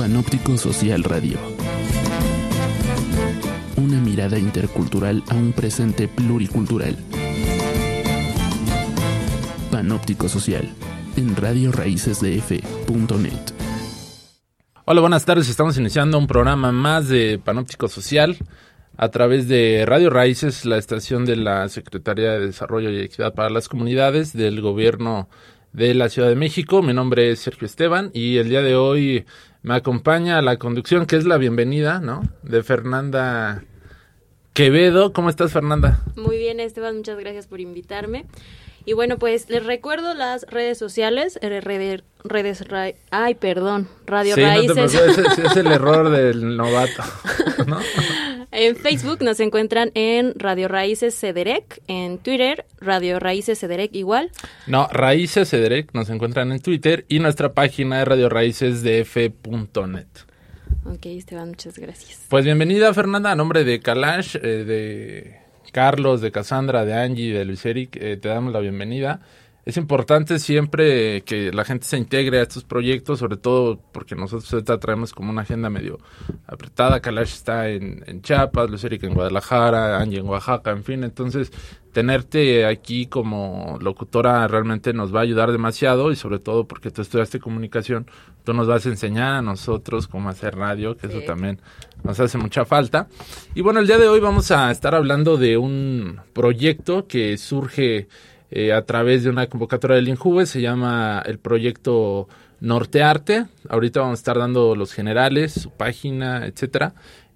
Panóptico Social Radio. Una mirada intercultural a un presente pluricultural. Panóptico Social, en radioraicesdf.net. Hola, buenas tardes. Estamos iniciando un programa más de Panóptico Social a través de Radio Raíces, la estación de la Secretaría de Desarrollo y Equidad para las Comunidades del Gobierno de la Ciudad de México. Mi nombre es Sergio Esteban y el día de hoy me acompaña a la conducción, que es la bienvenida, ¿no?, de Fernanda Quevedo. ¿Cómo estás, Fernanda? Muy bien, Esteban, muchas gracias por invitarme. Y bueno, pues les recuerdo las redes sociales, Radio Sí, Raíces. No es el error del novato, ¿no? En Facebook nos encuentran en Radio Raíces CEDEREC, en Twitter, Radio Raíces CEDEREC igual. No, Raíces CEDEREC nos encuentran en Twitter y nuestra página es radioraicesdf.net. Ok, Esteban, muchas gracias. Pues bienvenida, Fernanda, a nombre de Kalash, de Carlos, de Cassandra, de Angie, de Luis Eric, te damos la bienvenida. Es importante siempre que la gente se integre a estos proyectos, sobre todo porque nosotros ahorita traemos como una agenda medio apretada. Kalash está en Chiapas, Luis Eric en Guadalajara, Angie en Oaxaca, en fin. Entonces, tenerte aquí como locutora realmente nos va a ayudar demasiado, y sobre todo porque tú estudiaste comunicación, tú nos vas a enseñar a nosotros cómo hacer radio, que sí, eso también nos hace mucha falta. Y bueno, el día de hoy vamos a estar hablando de un proyecto que surge a través de una convocatoria del INJUVE. Se llama el proyecto Nortearte. Ahorita vamos a estar dando los generales, su página, etcétera.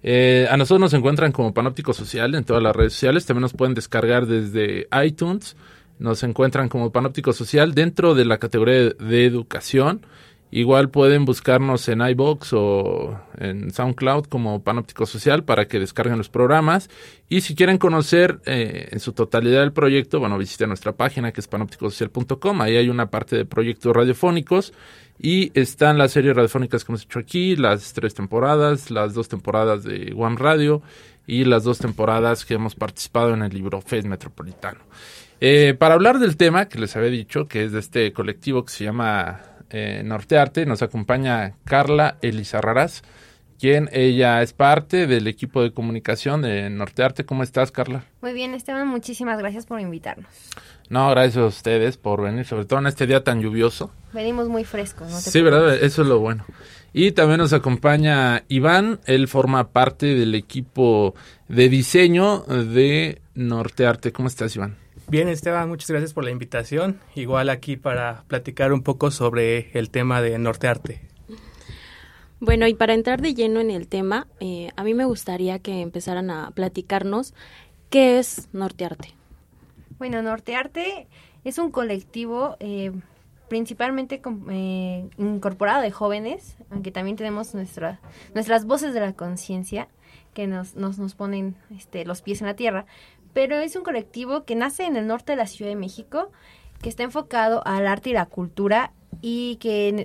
A nosotros nos encuentran como Panóptico Social en todas las redes sociales. También nos pueden descargar desde iTunes. Nos encuentran como Panóptico Social dentro de la categoría de educación. Igual pueden buscarnos en iVoox o en SoundCloud como Panóptico Social para que descarguen los programas. Y si quieren conocer en su totalidad el proyecto, bueno, visiten nuestra página, que es panopticosocial.com. Ahí hay una parte de proyectos radiofónicos y están las series radiofónicas que hemos hecho aquí, las 3 temporadas, las 2 temporadas de One Radio y las 2 temporadas que hemos participado en el Libro Fest Metropolitano. Para hablar del tema que les había dicho, que es de este colectivo que se llama Nortearte, nos acompaña Carla Elizarraraz, quien ella es parte del equipo de comunicación de Nortearte. ¿Cómo estás, Carla? Muy bien, Esteban, muchísimas gracias por invitarnos. No, gracias a ustedes por venir, sobre todo en este día tan lluvioso. Venimos muy frescos, ¿no? Sí, ¿verdad? Eso es lo bueno. Y también nos acompaña Iván. Él forma parte del equipo de diseño de Nortearte. ¿Cómo estás, Iván? Bien, Esteban, muchas gracias por la invitación. Igual aquí para platicar un poco sobre el tema de Nortearte. Bueno, y para entrar de lleno en el tema, a mí me gustaría que empezaran a platicarnos qué es Nortearte. Bueno, Nortearte es un colectivo principalmente incorporado de jóvenes, aunque también tenemos nuestras voces de la conciencia que nos ponen los pies en la tierra. Pero es un colectivo que nace en el norte de la Ciudad de México, que está enfocado al arte y la cultura y que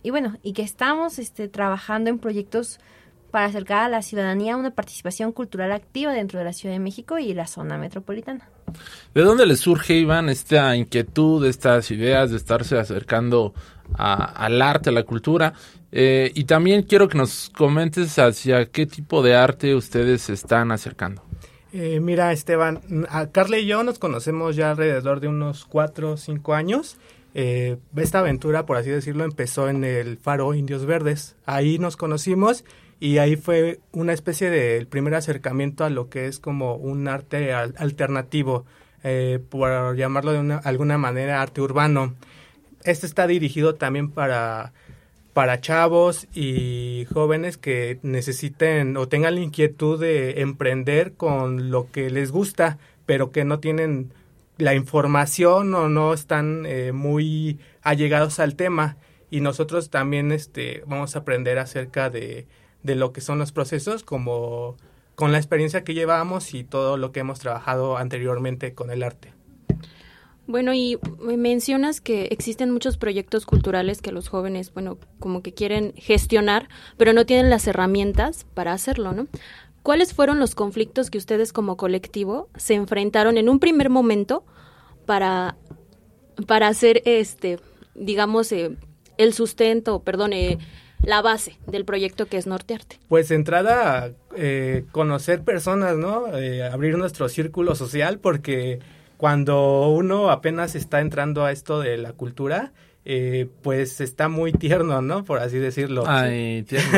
estamos trabajando en proyectos para acercar a la ciudadanía una participación cultural activa dentro de la Ciudad de México y la zona metropolitana. ¿De dónde les surge, Iván, esta inquietud, estas ideas de estarse acercando al arte, a la cultura? Y también quiero que nos comentes hacia qué tipo de arte ustedes se están acercando. Mira, Esteban, a Carla y yo nos conocemos ya alrededor de unos 4 o 5 años. Esta aventura, por así decirlo, empezó en el Faro Indios Verdes. Ahí nos conocimos y ahí fue una especie de primer acercamiento a lo que es como un arte alternativo, por llamarlo de alguna manera, arte urbano. Este está dirigido también para chavos y jóvenes que necesiten o tengan la inquietud de emprender con lo que les gusta, pero que no tienen la información o no están muy allegados al tema. Y nosotros también vamos a aprender acerca de lo que son los procesos, como con la experiencia que llevamos y todo lo que hemos trabajado anteriormente con el arte. Bueno, y mencionas que existen muchos proyectos culturales que los jóvenes, como que quieren gestionar, pero no tienen las herramientas para hacerlo, ¿no? ¿Cuáles fueron los conflictos que ustedes como colectivo se enfrentaron en un primer momento para hacer, el sustento, la base del proyecto que es Nortearte? Pues de entrada, conocer personas, ¿no? Abrir nuestro círculo social, porque cuando uno apenas está entrando a esto de la cultura, pues está muy tierno, ¿no? Por así decirlo. Ay, tierno.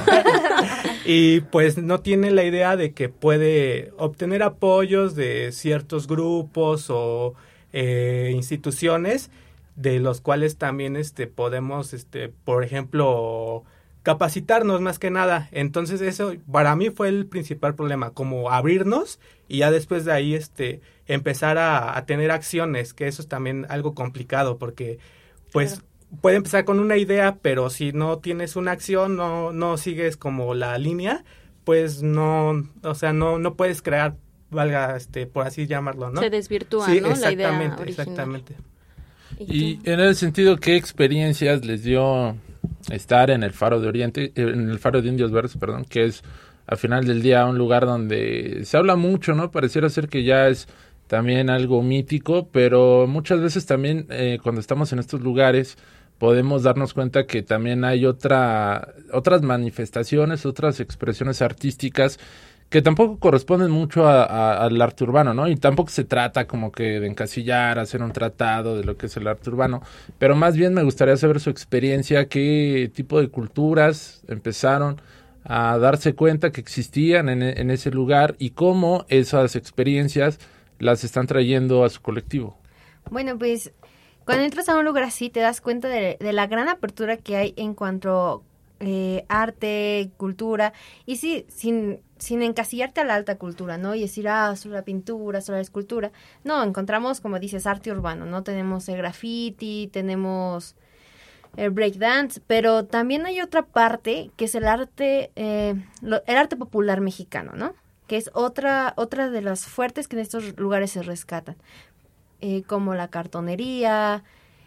Y pues no tiene la idea de que puede obtener apoyos de ciertos grupos o instituciones, de los cuales también podemos, por ejemplo, capacitarnos más que nada. Entonces eso para mí fue el principal problema, como abrirnos y ya después de ahí empezar a tener acciones, que eso es también algo complicado, porque pues claro, puede empezar con una idea, pero si no tienes una acción, no sigues como la línea, pues no, o sea, no puedes crear, valga, por así llamarlo, ¿no? Se desvirtúa, sí, ¿no? La idea original. Exactamente. Y en ese sentido, ¿qué experiencias les dio estar en el Faro de Oriente, en el Faro de Indios Verdes, perdón, que es al final del día un lugar donde se habla mucho, ¿no? Pareciera ser que ya es también algo mítico, pero muchas veces también cuando estamos en estos lugares podemos darnos cuenta que también hay otras manifestaciones, otras expresiones artísticas que tampoco corresponden mucho al arte urbano, ¿no? Y tampoco se trata como que de encasillar, hacer un tratado de lo que es el arte urbano, pero más bien me gustaría saber su experiencia, qué tipo de culturas empezaron a darse cuenta que existían en ese lugar y cómo esas experiencias las están trayendo a su colectivo. Bueno, pues cuando entras a un lugar así te das cuenta de la gran apertura que hay en cuanto arte, cultura, y sí, sin encasillarte a la alta cultura, ¿no? Y decir, solo la pintura, solo la escultura. No, encontramos, como dices, arte urbano, ¿no? Tenemos el graffiti, tenemos el breakdance, pero también hay otra parte que es el arte popular mexicano, ¿no? Que es otra de las fuertes que en estos lugares se rescatan, como la cartonería,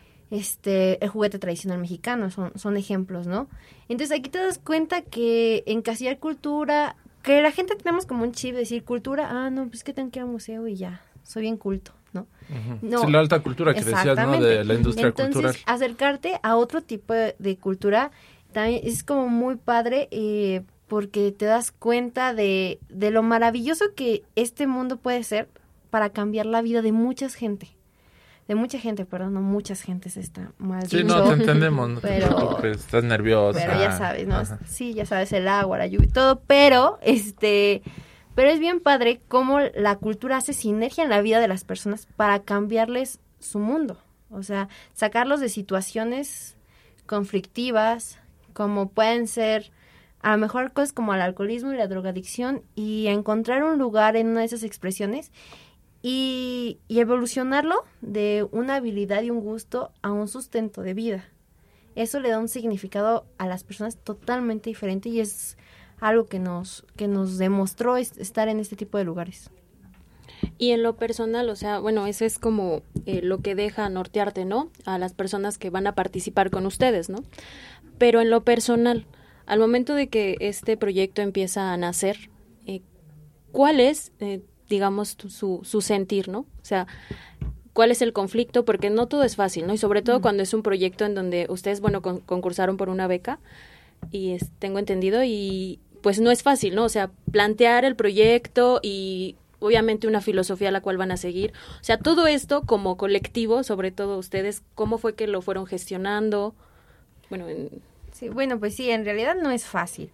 el juguete tradicional mexicano, son ejemplos, ¿no? Entonces aquí te das cuenta que encasillar cultura, que la gente tenemos como un chip de decir cultura, no, pues que tengo que ir a un museo y ya, soy bien culto, ¿no? Uh-huh. No, sí, la alta cultura que decías, ¿no? De la industria Entonces, cultural. Acercarte a otro tipo de cultura también es como muy padre, porque te das cuenta de lo maravilloso que este mundo puede ser para cambiar la vida de mucha gente, perdón, no muchas gentes está mal dicho. Sí, no, te entendemos, no pero, te preocupes, estás nerviosa. Pero ya sabes, ¿no? Ajá. Sí, ya sabes, el agua, la lluvia y todo, pero es bien padre cómo la cultura hace sinergia en la vida de las personas para cambiarles su mundo, o sea, sacarlos de situaciones conflictivas, como pueden ser a lo mejor cosas como el alcoholismo y la drogadicción, y encontrar un lugar en una de esas expresiones y evolucionarlo de una habilidad y un gusto a un sustento de vida. Eso le da un significado a las personas totalmente diferente y es algo que nos demostró estar en este tipo de lugares. Y en lo personal, o sea, bueno, eso es como lo que deja Nortearte, ¿no? A las personas que van a participar con ustedes, ¿no? Pero en lo personal, al momento de que este proyecto empieza a nacer, ¿cuál es, digamos, su sentir, ¿no? O sea, ¿cuál es el conflicto? Porque no todo es fácil, ¿no? Y sobre todo cuando es un proyecto en donde ustedes, bueno, concursaron por una beca, y tengo entendido, y pues no es fácil, ¿no? O sea, plantear el proyecto y obviamente una filosofía a la cual van a seguir. O sea, todo esto como colectivo, sobre todo ustedes, ¿cómo fue que lo fueron gestionando? Bueno, sí, bueno, pues sí, en realidad no es fácil.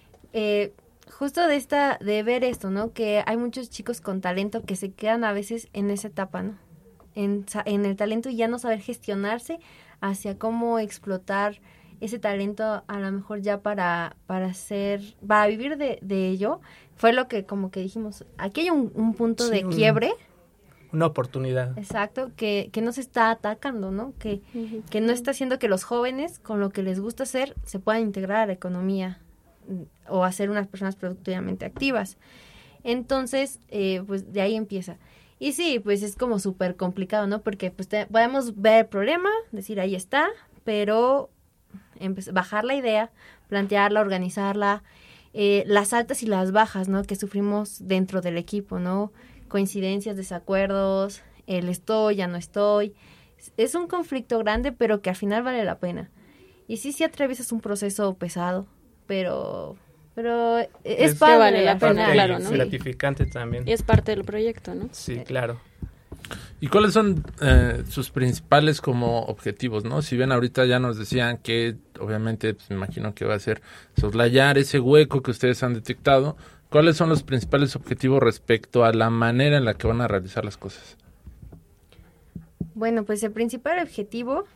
Justo de ver esto, ¿no? Que hay muchos chicos con talento que se quedan a veces en esa etapa, ¿no? En el talento y ya no saber gestionarse hacia cómo explotar ese talento a lo mejor ya para vivir de ello. Fue lo que como que dijimos, aquí hay un punto de quiebre. Una oportunidad. Exacto, que no se está atacando, ¿no? Que no está haciendo que los jóvenes, con lo que les gusta hacer, se puedan integrar a la economía o hacer unas personas productivamente activas. Entonces, pues de ahí empieza. Y sí, pues es como súper complicado, ¿no? Porque pues podemos ver el problema, decir ahí está, pero bajar la idea, plantearla, organizarla, las altas y las bajas, ¿no? Que sufrimos dentro del equipo, ¿no? Coincidencias, desacuerdos, el estoy, ya no estoy. Es un conflicto grande, pero que al final vale la pena. Y sí atraviesas un proceso pesado, pero es que vale padre, la al pena, final. claro, ¿no? Gratificante también. Y es parte del proyecto, ¿no? Sí, claro. ¿Y cuáles son sus principales como objetivos, no? Si bien ahorita ya nos decían que obviamente pues, me imagino que va a ser soslayar ese hueco que ustedes han detectado, ¿cuáles son los principales objetivos respecto a la manera en la que van a realizar las cosas? Bueno, pues el principal objetivo...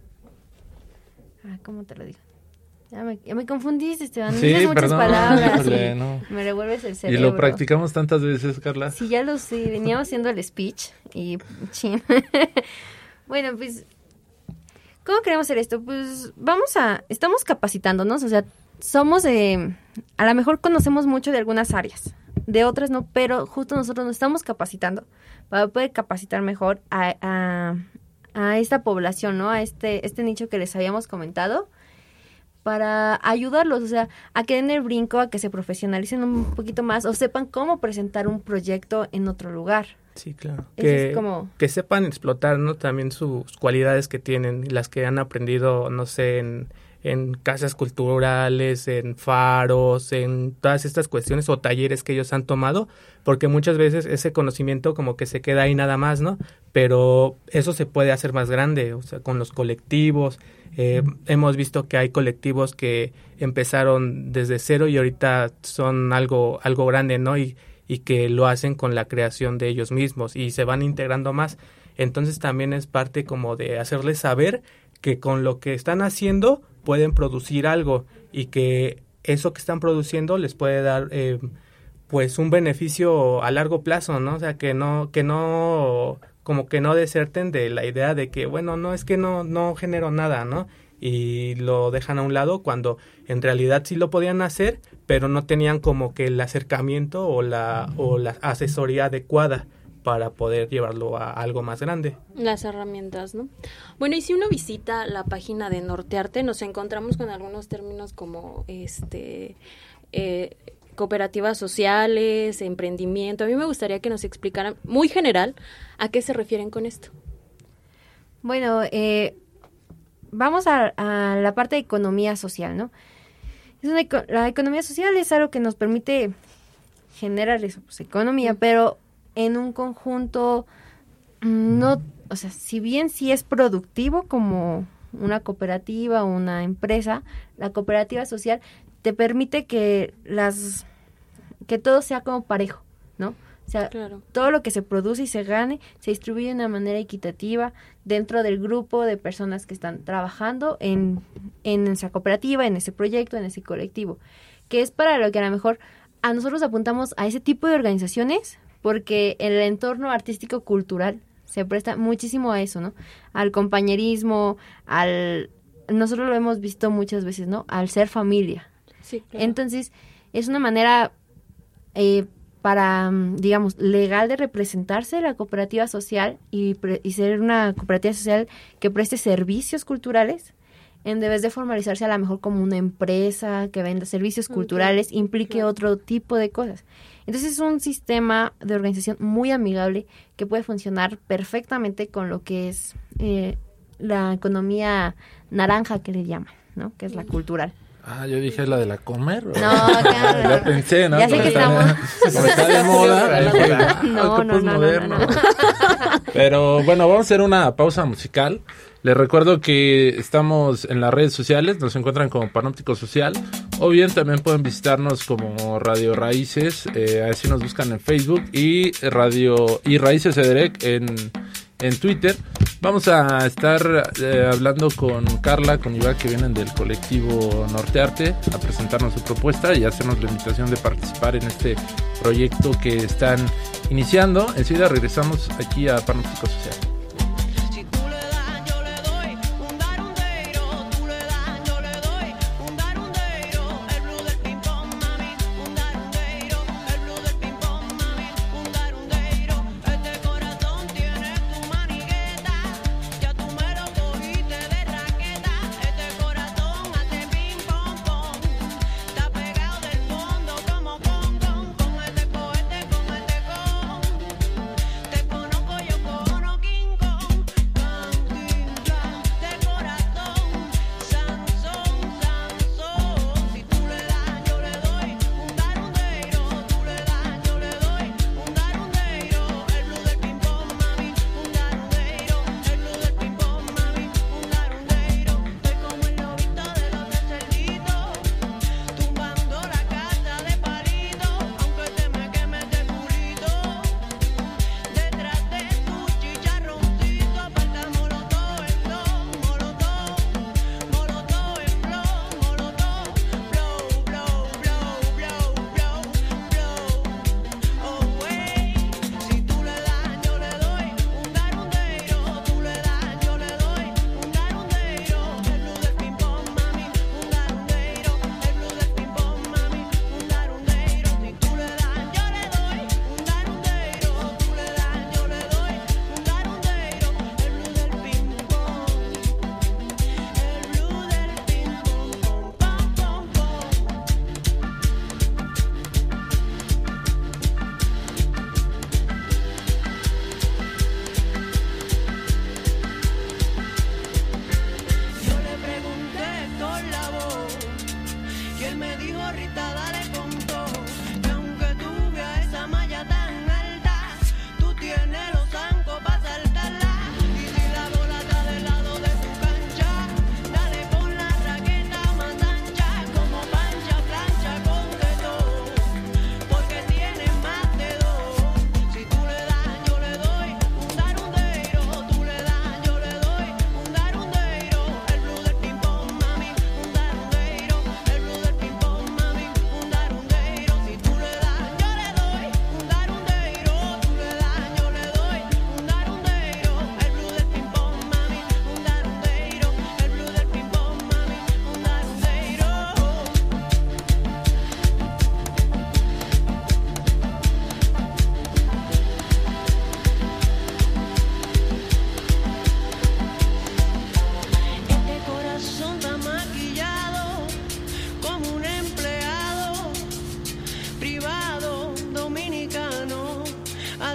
¿cómo te lo digo? Ya me confundiste, Esteban. Sí, Dices muchas perdón, palabras. híjole, Y no. me revuelves el Y cerebro. lo practicamos tantas veces, Carla. Sí, ya lo sé. Veníamos haciendo el speech y... chin. Bueno, pues... ¿Cómo queremos hacer esto? Pues estamos capacitándonos, o sea, somos a lo mejor conocemos mucho de algunas áreas, de otras no, pero justo nosotros nos estamos capacitando para poder capacitar mejor a esta población, ¿no? A este nicho que les habíamos comentado, para ayudarlos, o sea, a que den el brinco, a que se profesionalicen un poquito más o sepan cómo presentar un proyecto en otro lugar. Sí, claro. Eso es como... que sepan explotar, ¿no? También sus cualidades que tienen, las que han aprendido, no sé, en casas culturales, en faros, en todas estas cuestiones o talleres que ellos han tomado, porque muchas veces ese conocimiento como que se queda ahí nada más, ¿no? Pero eso se puede hacer más grande, o sea, con los colectivos. Hemos visto que hay colectivos que empezaron desde cero y ahorita son algo grande, ¿no? Y que lo hacen con la creación de ellos mismos y se van integrando más. Entonces también es parte como de hacerles saber que con lo que están haciendo pueden producir algo y que eso que están produciendo les puede dar pues un beneficio a largo plazo, ¿no? O sea, que no como que no deserten de la idea de que, bueno, no, es que no genero nada, ¿no? Y lo dejan a un lado cuando en realidad sí lo podían hacer, pero no tenían como que el acercamiento o la asesoría adecuada para poder llevarlo a algo más grande. Las herramientas, ¿no? Bueno, y si uno visita la página de Nortearte, nos encontramos con algunos términos como cooperativas sociales, emprendimiento. A mí me gustaría que nos explicaran, muy general, a qué se refieren con esto. Bueno, vamos a la parte de economía social, ¿no? La economía social es algo que nos permite generar eso, pues, economía, pero en un conjunto, no, o sea, si bien sí es productivo como una cooperativa o una empresa, la cooperativa social te permite que todo sea como parejo, ¿no? O sea, claro, todo lo que se produce y se gane se distribuye de una manera equitativa dentro del grupo de personas que están trabajando en esa cooperativa, en ese proyecto, en ese colectivo, que es para lo que a lo mejor a nosotros apuntamos a ese tipo de organizaciones, porque el entorno artístico-cultural se presta muchísimo a eso, ¿no? Al compañerismo, nosotros lo hemos visto muchas veces, ¿no? Al ser familia. Sí, claro. Entonces, es una manera para, digamos, legal de representarse la cooperativa social y ser una cooperativa social que preste servicios culturales, en vez de formalizarse a lo mejor como una empresa que venda servicios culturales, implique otro tipo de cosas. Entonces es un sistema de organización muy amigable que puede funcionar perfectamente con lo que es la economía naranja que le llaman, ¿no? Que es la cultural. Ah, yo dije la de la comer. No, claro. Ya pensé, ¿no? Ya sé que estamos... Como está de moda. No. Pero bueno, vamos a hacer una pausa musical. Les recuerdo que estamos en las redes sociales, nos encuentran como Panóptico Social, o bien también pueden visitarnos como Radio Raíces, así nos buscan en Facebook, y Raíces Ederec en Twitter. Vamos a estar hablando con Carla, con Iván, que vienen del colectivo Nortearte, a presentarnos su propuesta y hacernos la invitación de participar en este proyecto que están iniciando. Enseguida regresamos aquí a Panóptico Social. Te conozco yo, cono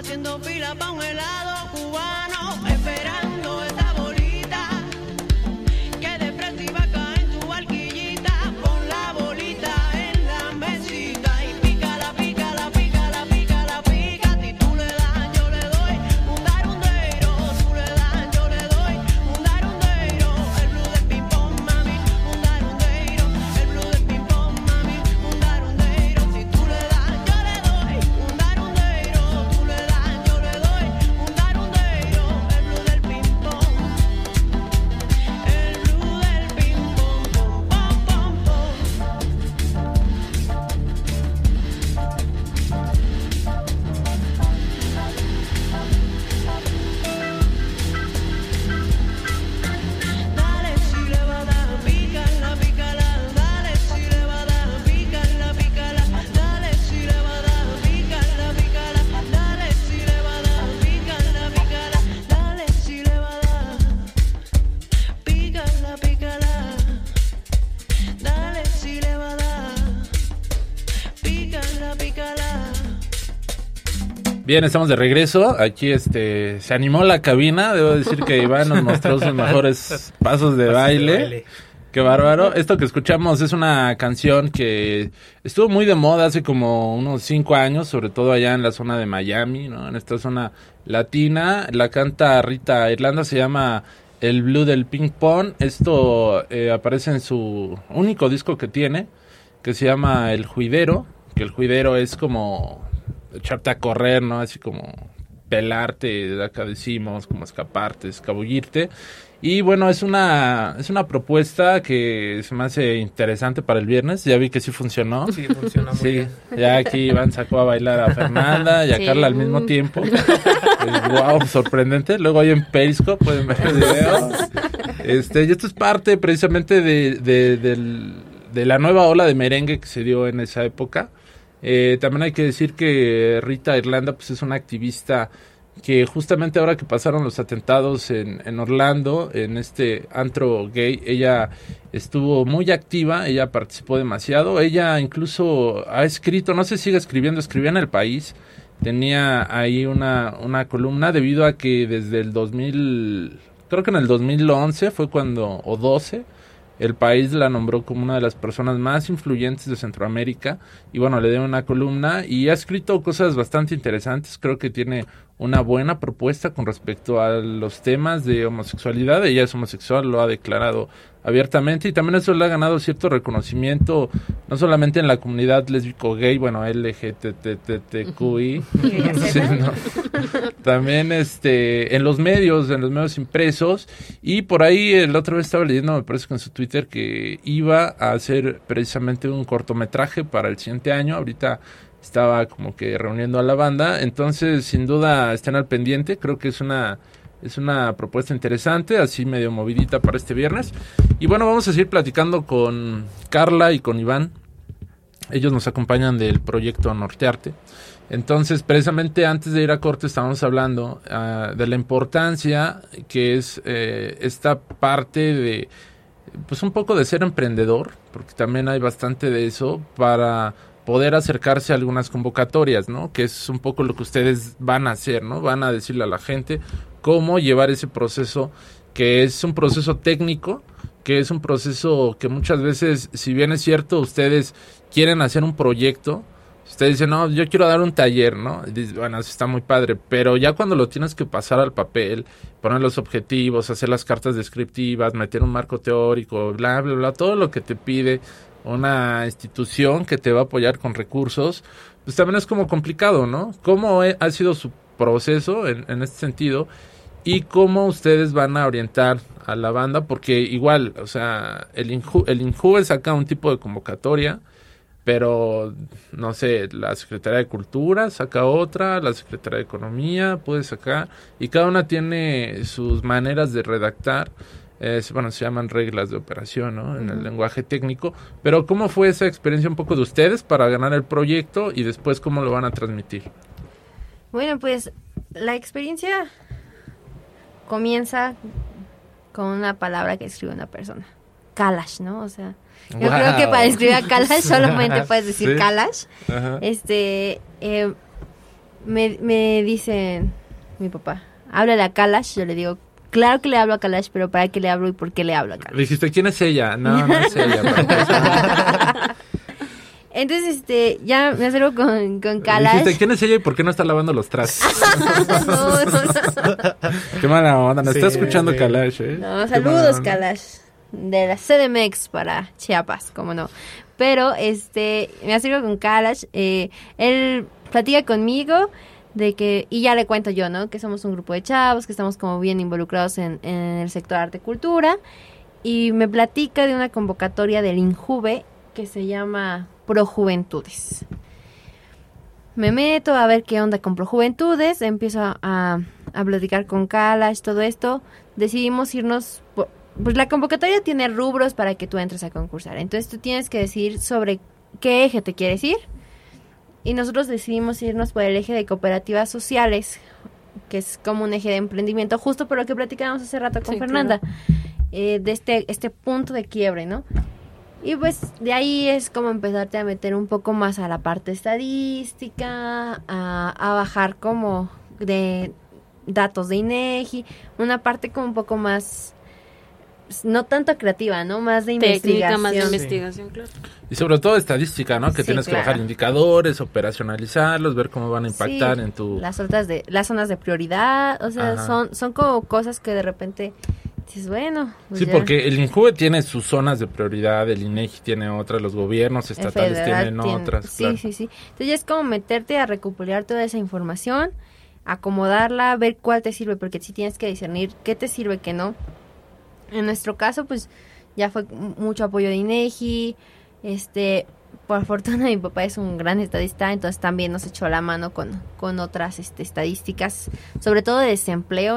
haciendo fila pa' un helado cubano, esperando esa bolita que de frente iba a caer en tu barquillita. Pon la bolita en la mesita y pícala, pícala, pícala, pícala, pícala. Si tú le das, yo le doy un darundero. Tú le das, yo le doy un darundero. El blues del ping pong, mami, un darundero. El blues del ping pong, mami, un darundero. Si tú le das, yo le doy un darundero. Tú le das, yo le doy un darundero. El blues del ping pong. El blues del ping pong, pom, pom, pom, pom. Dale si le va a dar, pícala, pícala. Dale si le va a dar, pícala, pícala. Dale si le va a dar, pícala, pícala. Dale si le va a dar, pícala, pícala. Dale si le va a dar, pícala, pícala. Dale si le va a dar, pícala, pícala. Bien, estamos de regreso. Aquí se animó la cabina. Debo decir que Iván nos mostró sus mejores pasos de baile. Qué bárbaro. Esto que escuchamos es una canción que estuvo muy de moda hace como unos 5 años, sobre todo allá en la zona de Miami, ¿no? En esta zona latina. La canta Rita Irlanda, se llama El Blue del Ping Pong. Esto aparece en su único disco que tiene, que se llama El Juidero, que el juidero es como echarte a correr, ¿no? Así como pelarte, de acá decimos, como escaparte, escabullirte. Y bueno, es una propuesta que se me hace interesante para el viernes. Ya vi que sí funcionó. Sí, funcionó muy bien. Ya aquí Iván sacó a bailar a Fernanda y a Sí. Carla al mismo tiempo. Wow, sorprendente. Luego ahí en Periscope pueden ver el video. Y esto es parte precisamente de la nueva ola de merengue que se dio en esa época. También hay que decir que Rita Irlanda pues es una activista que justamente ahora que pasaron los atentados en Orlando, en este antro gay, ella estuvo muy activa, ella participó demasiado, ella incluso ha escrito, no sé si sigue escribiendo, escribía en El País, tenía ahí una columna debido a que desde el 2000, creo que en el 2011 fue cuando, o 12, El País la nombró como una de las personas más influyentes de Centroamérica y bueno, le dio una columna y ha escrito cosas bastante interesantes. Creo que tiene una buena propuesta con respecto a los temas de homosexualidad. Ella es homosexual, lo ha declarado abiertamente y también eso le ha ganado cierto reconocimiento, no solamente en la comunidad lésbico gay, bueno, LGTTQI, sí, ¿no? También en los medios impresos y por ahí el otra vez estaba leyendo, me parece que en su Twitter, que iba a hacer precisamente un cortometraje para el siguiente año. Ahorita estaba como que reuniendo a la banda, entonces sin duda estén al pendiente. Creo que es una propuesta interesante, así medio movidita para este viernes. Y bueno, vamos a seguir platicando con Carla y con Iván. Ellos nos acompañan del proyecto Nortearte. Entonces, precisamente antes de ir a corte estábamos hablando de la importancia que es esta parte de, pues un poco de ser emprendedor, porque también hay bastante de eso para poder acercarse a algunas convocatorias, ¿no? Que es un poco lo que ustedes van a hacer, ¿no? Van a decirle a la gente cómo llevar ese proceso, que es un proceso técnico, que es un proceso que muchas veces, si bien es cierto, ustedes quieren hacer un proyecto, ustedes dicen, no, yo quiero dar un taller, ¿no? Y dices, bueno, eso está muy padre, pero ya cuando lo tienes que pasar al papel, poner los objetivos, hacer las cartas descriptivas, meter un marco teórico, bla, bla, bla, todo lo que te pide una institución que te va a apoyar con recursos, pues también es como complicado, ¿no? ¿Cómo ha sido su proceso en este sentido? ¿Y cómo ustedes van a orientar a la banda? Porque igual, o sea, el INJUVE saca un tipo de convocatoria, pero, no sé, la Secretaría de Cultura saca otra, la Secretaría de Economía puede sacar, y cada una tiene sus maneras de redactar. Bueno, se llaman reglas de operación, ¿no? En el lenguaje técnico. Pero, ¿cómo fue esa experiencia un poco de ustedes para ganar el proyecto y después cómo lo van a transmitir? Bueno, pues la experiencia comienza con una palabra que escribe una persona. Kalash, ¿no? O sea, yo creo que para escribir a Kalash solamente puedes decir ¿Sí? Kalash. Ajá. me dice mi papá, háblale a Kalash. Yo le digo, claro que le hablo a Kalash, pero ¿para qué le hablo y por qué le hablo a Kalash? Le dijiste, ¿quién es ella? No es ella. para empezar. Entonces, ya me acerco con Le Kalash. dijiste, ¿quién es ella y por qué no está lavando los trastes? No. Qué mala onda, nos Sí, está escuchando sí. Kalash, ¿eh? No, Qué mala saludos, onda. Kalash, de la CDMX para Chiapas, como no. Pero, me acerco con Kalash, él platica conmigo de que, y ya le cuento yo, ¿no? Que somos un grupo de chavos, que estamos como bien involucrados en el sector arte-cultura, y me platica de una convocatoria del INJUVE que se llama Projuventudes. Me meto a ver qué onda con Projuventudes, empiezo a platicar con Kalash, todo esto. Decidimos irnos, pues la convocatoria tiene rubros para que tú entres a concursar. Entonces tú tienes que decidir sobre qué eje te quieres ir. Y nosotros decidimos irnos por el eje de cooperativas sociales, que es como un eje de emprendimiento, justo por lo que platicábamos hace rato con Sí, Fernanda, de este punto de quiebre, ¿no? Y pues de ahí es como empezarte a meter un poco más a la parte estadística, a bajar como de datos de INEGI, una parte como un poco más, no tanto creativa, ¿no? Más de Técnica, investigación. más de investigación, claro. Y sobre todo estadística, ¿no? Que Sí, tienes que claro. bajar indicadores, operacionalizarlos, ver cómo van a impactar Sí, en tu... las zonas de prioridad, o sea, Ajá. son como cosas que de repente dices, bueno, pues Sí, ya. porque el INJUVE tiene sus zonas de prioridad, el INEGI tiene otras, los gobiernos El estatales federal tienen tiene- otras. Sí, claro. sí, sí. Entonces ya es como meterte a recopilar toda esa información, acomodarla, ver cuál te sirve, porque sí tienes que discernir qué te sirve, qué no. En nuestro caso, pues ya fue mucho apoyo de INEGI, por fortuna mi papá es un gran estadista, entonces también nos echó la mano con otras estadísticas, sobre todo de desempleo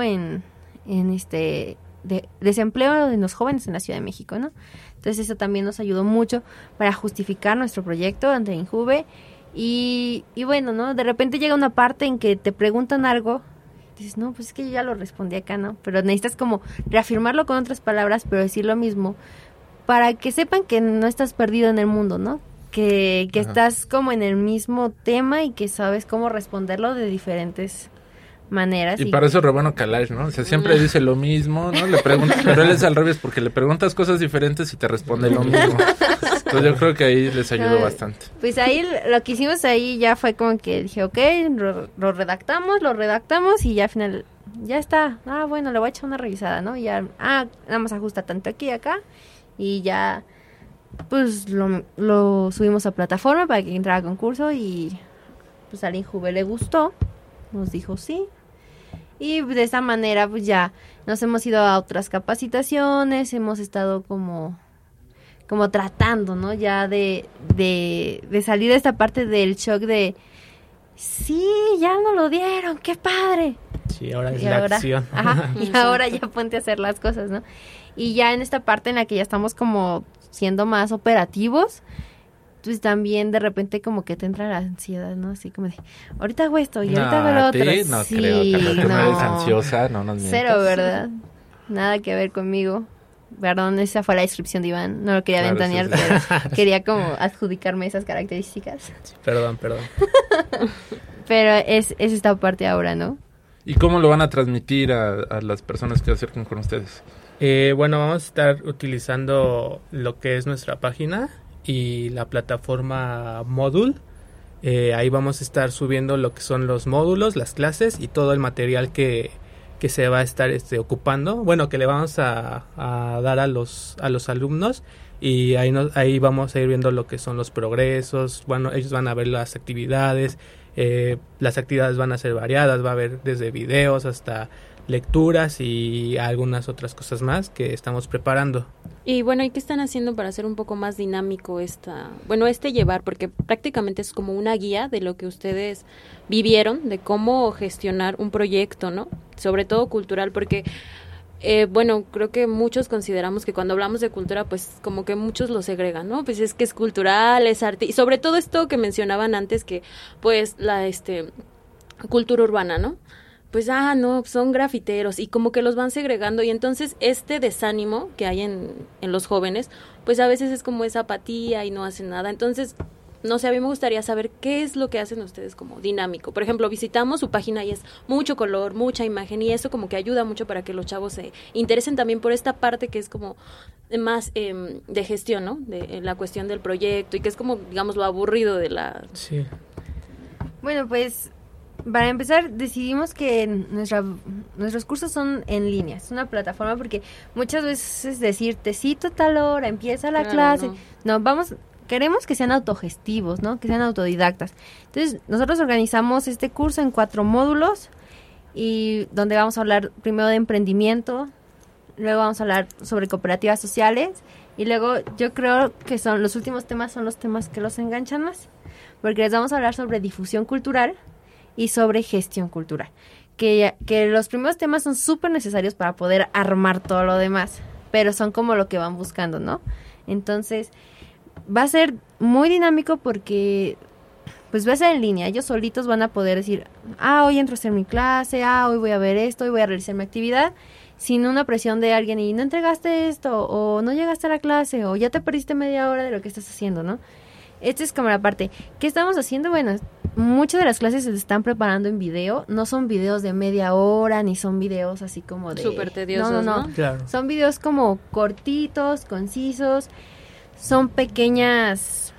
de desempleo en los jóvenes en la Ciudad de México, ¿no? Entonces eso también nos ayudó mucho para justificar nuestro proyecto ante INJUVE y bueno, ¿no? De repente llega una parte en que te preguntan algo, dices, no, pues es que yo ya lo respondí acá, ¿no? Pero necesitas como reafirmarlo con otras palabras, pero decir lo mismo, para que sepan que no estás perdido en el mundo, ¿no? Que Ajá. estás como en el mismo tema y que sabes cómo responderlo de diferentes maneras. Y para eso es re bueno Kalash, ¿no? O sea, siempre dice lo mismo, ¿no? Le preguntas, pero él es al revés, porque le preguntas cosas diferentes y te responde lo mismo. Entonces yo creo que ahí les ayudó bastante. Pues ahí lo que hicimos ahí ya fue como que dije, ok, lo redactamos y ya al final, ya está. Ah, bueno, le voy a echar una revisada, ¿no? Y ya, nada más ajusta tanto aquí y acá y ya, pues lo subimos a plataforma para que entrara a concurso y pues al INJUVE le gustó, nos dijo sí. Y de esa manera pues ya nos hemos ido a otras capacitaciones, hemos estado como tratando, ¿no? Ya de salir de esta parte del shock de sí, ya no lo dieron, qué padre. Sí, ahora es Y la ahora, acción. ajá, y ahora ya ponte a hacer las cosas, ¿no? Y ya en esta parte en la que ya estamos como siendo más operativos, pues también de repente como que te entra la ansiedad, ¿no? Así como de, ahorita hago esto y ahorita hago lo ¿a otro. ti? No Sí, creo, Carla, que no eres no. ansiosa, no nos mientas. Cero, ¿verdad? Nada que ver conmigo. Perdón, esa fue la descripción de Iván. No lo quería Claro, ventanear, sí, sí. pero quería como adjudicarme esas características. Sí, perdón. Pero es esta parte ahora, ¿no? ¿Y cómo lo van a transmitir a las personas que se acerquen con ustedes? Bueno, vamos a estar utilizando lo que es nuestra página y la plataforma Moodle. Ahí vamos a estar subiendo lo que son los módulos, las clases y todo el material que se va a estar ocupando. Bueno, que le vamos a dar a los alumnos y ahí vamos a ir viendo lo que son los progresos. Bueno, ellos van a ver las actividades. Las actividades van a ser variadas, va a haber desde videos hasta lecturas y algunas otras cosas más que estamos preparando. Y bueno, ¿y qué están haciendo para hacer un poco más dinámico este llevar? Porque prácticamente es como una guía de lo que ustedes vivieron, de cómo gestionar un proyecto, ¿no? Sobre todo cultural, porque bueno, creo que muchos consideramos que cuando hablamos de cultura, pues como que muchos lo segregan, ¿no? Pues es que es cultural, es arte, y sobre todo esto que mencionaban antes, que pues la cultura urbana, ¿no? Pues no, son grafiteros, y como que los van segregando, y entonces este desánimo que hay en los jóvenes, pues a veces es como esa apatía y no hacen nada. Entonces, no sé, a mí me gustaría saber qué es lo que hacen ustedes como dinámico. Por ejemplo, visitamos su página y es mucho color, mucha imagen, y eso como que ayuda mucho para que los chavos se interesen también por esta parte que es como más de gestión, ¿no? De la cuestión del proyecto, y que es como, digamos, lo aburrido de la... Sí. Bueno, pues para empezar decidimos que nuestros cursos son en línea, es una plataforma, porque muchas veces decir te cito a tal hora, empieza la clase, queremos que sean autogestivos, ¿no? Que sean autodidactas. Entonces, nosotros organizamos este curso en 4 módulos, y donde vamos a hablar primero de emprendimiento, luego vamos a hablar sobre cooperativas sociales, y luego yo creo que los últimos temas son los temas que los enganchan más, porque les vamos a hablar sobre difusión cultural y sobre gestión cultural, que los primeros temas son súper necesarios para poder armar todo lo demás, pero son como lo que van buscando, ¿no? Entonces, va a ser muy dinámico porque pues va a ser en línea. Ellos solitos van a poder decir, hoy entro a hacer mi clase, hoy voy a ver esto, hoy voy a realizar mi actividad, sin una presión de alguien y no entregaste esto, o no llegaste a la clase, o ya te perdiste media hora de lo que estás haciendo, ¿no? Esta es como la parte. ¿Qué estamos haciendo? Bueno, muchas de las clases se están preparando en video. No son videos de media hora, ni son videos así como de... Súper tediosos, ¿no? Claro. Son videos como cortitos, concisos. Son pequeñas,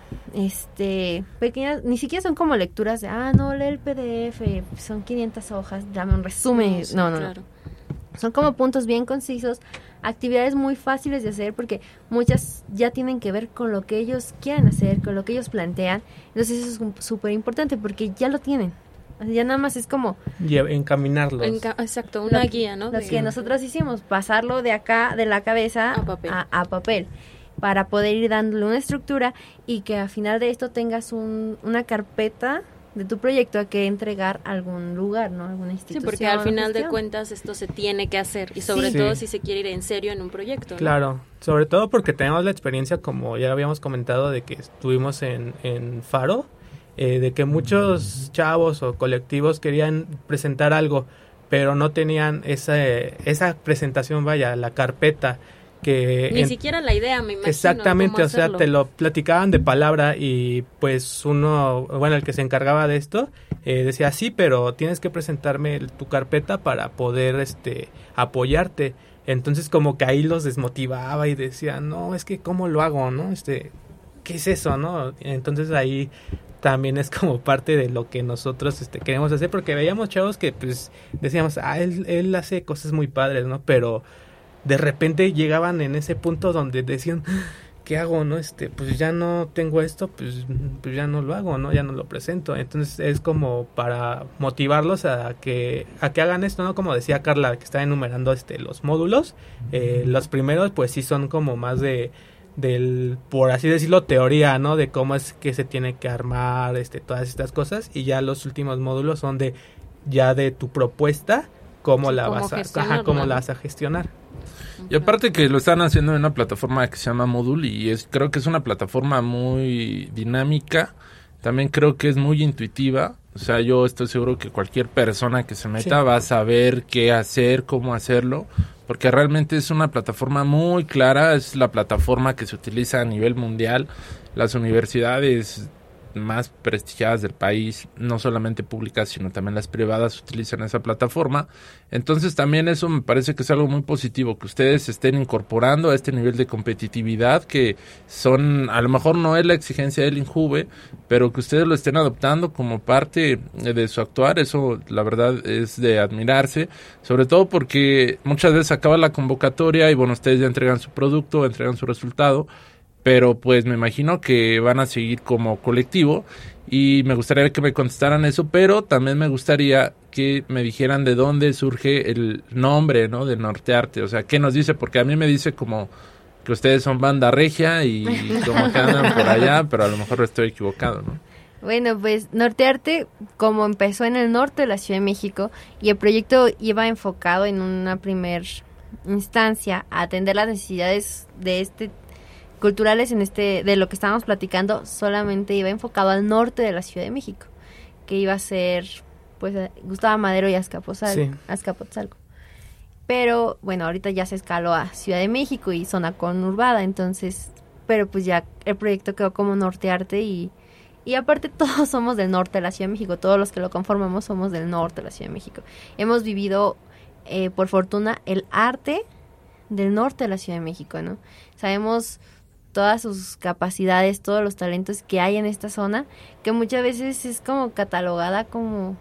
ni siquiera son como lecturas de, no, lee el PDF, son 500 hojas, dame un resumen. Sí, No. Son como puntos bien concisos, actividades muy fáciles de hacer, porque muchas ya tienen que ver con lo que ellos quieren hacer, con lo que ellos plantean. Entonces eso es súper importante, porque ya lo tienen. O sea, ya nada más es como... encaminarlos. Exacto, una guía, ¿no? Lo que nosotros hicimos, pasarlo de acá, de la cabeza a papel, para poder ir dándole una estructura, y que al final de esto tengas una carpeta de tu proyecto a que entregar a algún lugar, ¿no? Alguna institución. Sí, porque al final de cuentas esto se tiene que hacer, y sobre todo si se quiere ir en serio en un proyecto, ¿no? Claro, sobre todo porque tenemos la experiencia, como ya habíamos comentado, de que estuvimos en Faro, de que muchos chavos o colectivos querían presentar algo, pero no tenían esa presentación, la carpeta, que ni siquiera la idea, me imagino. Exactamente, o sea, te lo platicaban de palabra, y pues el que se encargaba de esto decía, sí, pero tienes que presentarme tu carpeta para poder apoyarte. Entonces como que ahí los desmotivaba y decían, no, es que ¿cómo lo hago, no? ¿Qué es eso, no? Entonces ahí también es como parte de lo que nosotros queremos hacer, porque veíamos chavos que pues decíamos, él hace cosas muy padres, ¿no? Pero de repente llegaban en ese punto donde decían, ¿qué hago, no? Pues ya no tengo esto, pues ya no lo hago, ¿no? Ya no lo presento. Entonces es como para motivarlos a que hagan esto, ¿no? Como decía Carla, que está enumerando los módulos. Los primeros pues sí son como más del, por así decirlo, teoría, ¿no? De cómo es que se tiene que armar todas estas cosas, y ya los últimos módulos son de tu propuesta, cómo la vas a gestionar. Y aparte que lo están haciendo en una plataforma que se llama Moodle, y creo que es una plataforma muy dinámica, también creo que es muy intuitiva. O sea, yo estoy seguro que cualquier persona que se meta va a saber qué hacer, cómo hacerlo, porque realmente es una plataforma muy clara, es la plataforma que se utiliza a nivel mundial. Las universidades más prestigiadas del país, no solamente públicas, sino también las privadas, utilizan esa plataforma. Entonces también eso me parece que es algo muy positivo, que ustedes estén incorporando a este nivel de competitividad, que a lo mejor no es la exigencia del INJUVE, pero que ustedes lo estén adoptando como parte de su actuar. Eso la verdad es de admirarse, sobre todo porque muchas veces acaba la convocatoria y ustedes ya entregan su producto, entregan su resultado, pero pues me imagino que van a seguir como colectivo, y me gustaría que me contestaran eso, pero también me gustaría que me dijeran de dónde surge el nombre, ¿no? De Nortearte. O sea, ¿qué nos dice? Porque a mí me dice como que ustedes son banda regia y como que andan por allá, pero a lo mejor estoy equivocado, ¿no? Bueno, pues Nortearte, como empezó en el norte de la Ciudad de México, y el proyecto iba enfocado en una primer instancia a atender las necesidades culturales de lo que estábamos platicando, solamente iba enfocado al norte de la Ciudad de México, que iba a ser pues Gustavo Madero y Azcapotzalco. Pero bueno, ahorita ya se escaló a Ciudad de México y zona conurbada, entonces, pero pues ya el proyecto quedó como Nortearte, y Y aparte todos somos del norte de la Ciudad de México, todos los que lo conformamos somos del norte de la Ciudad de México. Hemos vivido, por fortuna, el arte del norte de la Ciudad de México, ¿no? Sabemos todas sus capacidades, todos los talentos que hay en esta zona, que muchas veces es como catalogada como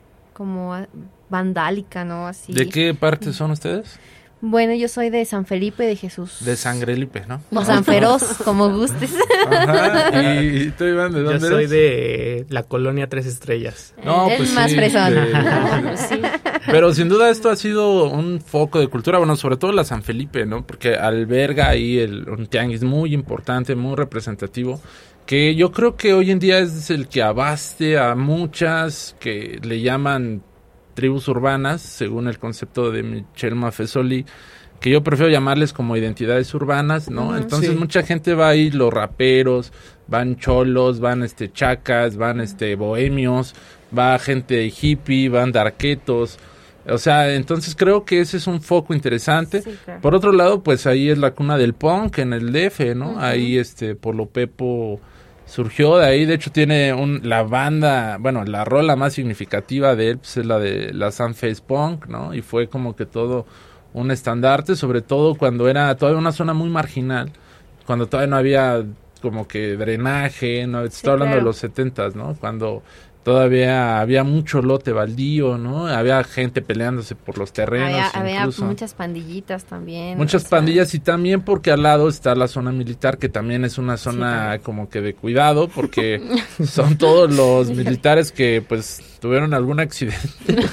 vandálica, ¿no? Así. ¿De qué parte son ustedes? Bueno, yo soy de San Felipe de Jesús. De Sangrelipe, ¿no? O San Feroz, como gustes. Ajá. ¿Y tú, Iván, de dónde Yo soy eres? de la colonia Tres Estrellas. No, El pues más sí, fresón. Sí. Pero sin duda esto ha sido un foco de cultura, bueno, sobre todo la San Felipe, ¿no? Porque alberga ahí un tianguis muy importante, muy representativo, que yo creo que hoy en día es el que abaste a muchas que le llaman tribus urbanas, según el concepto de Michel Maffesoli, que yo prefiero llamarles como identidades urbanas, ¿no? Entonces sí. mucha gente va ahí, los raperos, van cholos, van chacas, van bohemios, va gente hippie, van darquetos. O sea, entonces creo que ese es un foco interesante. Sí, claro. Por otro lado, pues ahí es la cuna del punk en el DF, ¿no? Ahí Polo Pepo surgió de ahí. De hecho tiene la banda, bueno, la rola más significativa de él pues, es la de la Sunface Punk, ¿no? Y fue como que todo un estandarte, sobre todo cuando era todavía una zona muy marginal, cuando todavía no había como que drenaje, no, estoy hablando claro. de los 70s, ¿no? Cuando todavía había mucho lote baldío, ¿no? Había gente peleándose por los terrenos. Había incluso. muchas pandillitas también. Muchas o sea, pandillas y también porque al lado está la zona militar, que también es una zona también. como que de cuidado, porque son todos los militares que pues tuvieron algún accidente.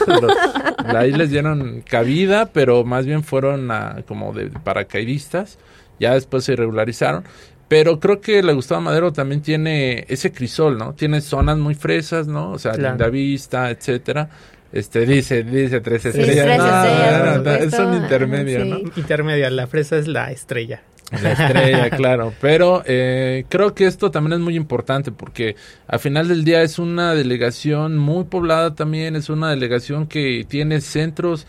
Ahí les dieron cabida, pero más bien fueron como de paracaidistas. Ya después se regularizaron. Pero creo que la Gustavo Madero también tiene ese crisol, ¿no? Tiene zonas muy fresas, ¿no? O sea, Claro. Lindavista, etcétera. Dice Tres Sí, Estrellas. Tres Estrellas, por Es supuesto. un intermedio, Sí. ¿no? Intermedia, la fresa es la estrella. La estrella, claro. Pero creo que esto también es muy importante porque al final del día es una delegación muy poblada también, es una delegación que tiene centros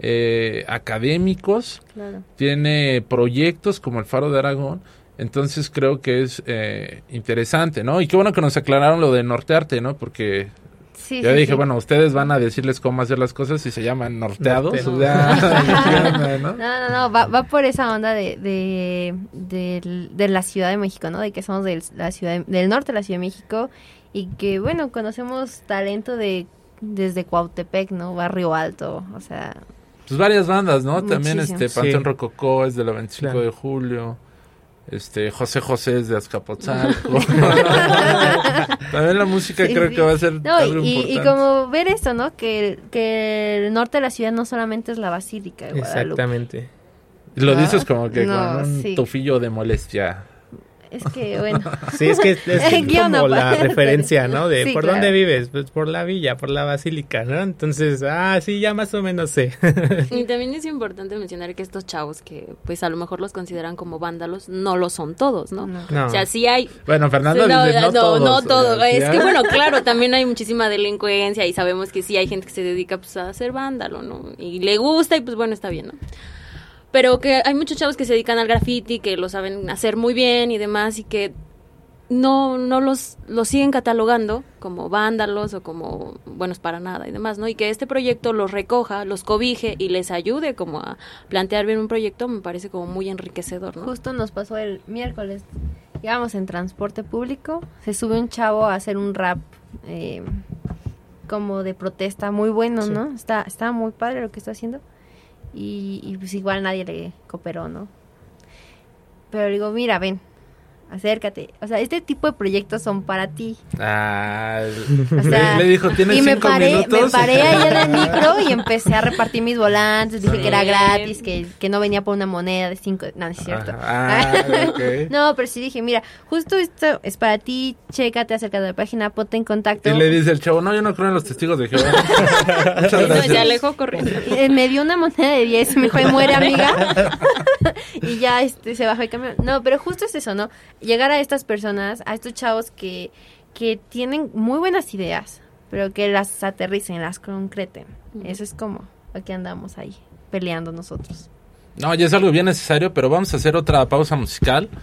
académicos, Claro. tiene proyectos como el Faro de Aragón. Entonces creo que es interesante, ¿no? Y qué bueno que nos aclararon lo de Nortearte, ¿no? Porque Sí, yo sí, dije, sí. bueno, ustedes van a decirles cómo hacer las cosas y se llaman norteados. Norteados. O sea, ¿no? No, va por esa onda de la Ciudad de México, ¿no? De que somos del norte de la Ciudad de México y que, bueno, conocemos talento desde Cuautepec, ¿no? Barrio Alto, o sea... Pues varias bandas, ¿no? También Muchísimo. Panteón Sí. Rococó es de la 25 Claro. de julio. José es de Azcapotzalco. También la música Sí, creo sí. que va a ser No, algo y importante. como ver esto, ¿no? Que el norte de la ciudad no solamente es la Basílica de Guadalupe. Exactamente. Y lo ¿no? dices como que No, con un sí. tufillo de molestia. Es que, bueno... Sí, es que es Guión como la aparte. referencia, ¿no? De Sí, ¿por claro. dónde vives? Pues por la villa, por la basílica, ¿no? Entonces, sí, ya más o menos sé. Y también es importante mencionar que estos chavos que pues a lo mejor los consideran como vándalos, no lo son todos, ¿no? No. No. O sea, sí hay... Bueno, Fernando no, dice, no todos. no o sea, todo. sí Es hay- que bueno, claro, también hay muchísima delincuencia y sabemos que sí hay gente que se dedica pues a ser vándalo, ¿no? Y le gusta y pues bueno, está bien, ¿no? Pero que hay muchos chavos que se dedican al graffiti, que lo saben hacer muy bien y demás y que no los siguen catalogando como vándalos o como buenos para nada y demás, ¿no? Y que este proyecto los recoja, los cobije y les ayude como a plantear bien un proyecto me parece como muy enriquecedor, ¿no? Justo nos pasó el miércoles. Íbamos en transporte público, se sube un chavo a hacer un rap como de protesta muy bueno, Sí. ¿no? Está muy padre lo que está haciendo y pues igual nadie le cooperó, ¿no? Pero digo, mira, ven, acércate. O sea, este tipo de proyectos son para ti. Ah, O sea, le dijo, ¿tienes y me 5 paré minutos? allá en el micro y empecé a repartir mis volantes, dije que era Bien. gratis, que no venía por una moneda de 5, no es cierto. Ok. No, pero sí dije, mira, justo esto es para ti, chécate, acércate a la página, ponte en contacto. Y le dice el chavo, no, yo no creo en los testigos de Jehová. Muchas Sí, no, gracias. se alejó corriendo. Me dio una moneda de 10, me dijo, "Ay, muere amiga". Y ya se bajó el camión. No, pero justo es eso, ¿no? Llegar a estas personas, a estos chavos que tienen muy buenas ideas, pero que las aterricen, las concreten. Eso es como aquí andamos ahí, peleando nosotros. No, ya es algo bien necesario, pero vamos a hacer otra pausa musical.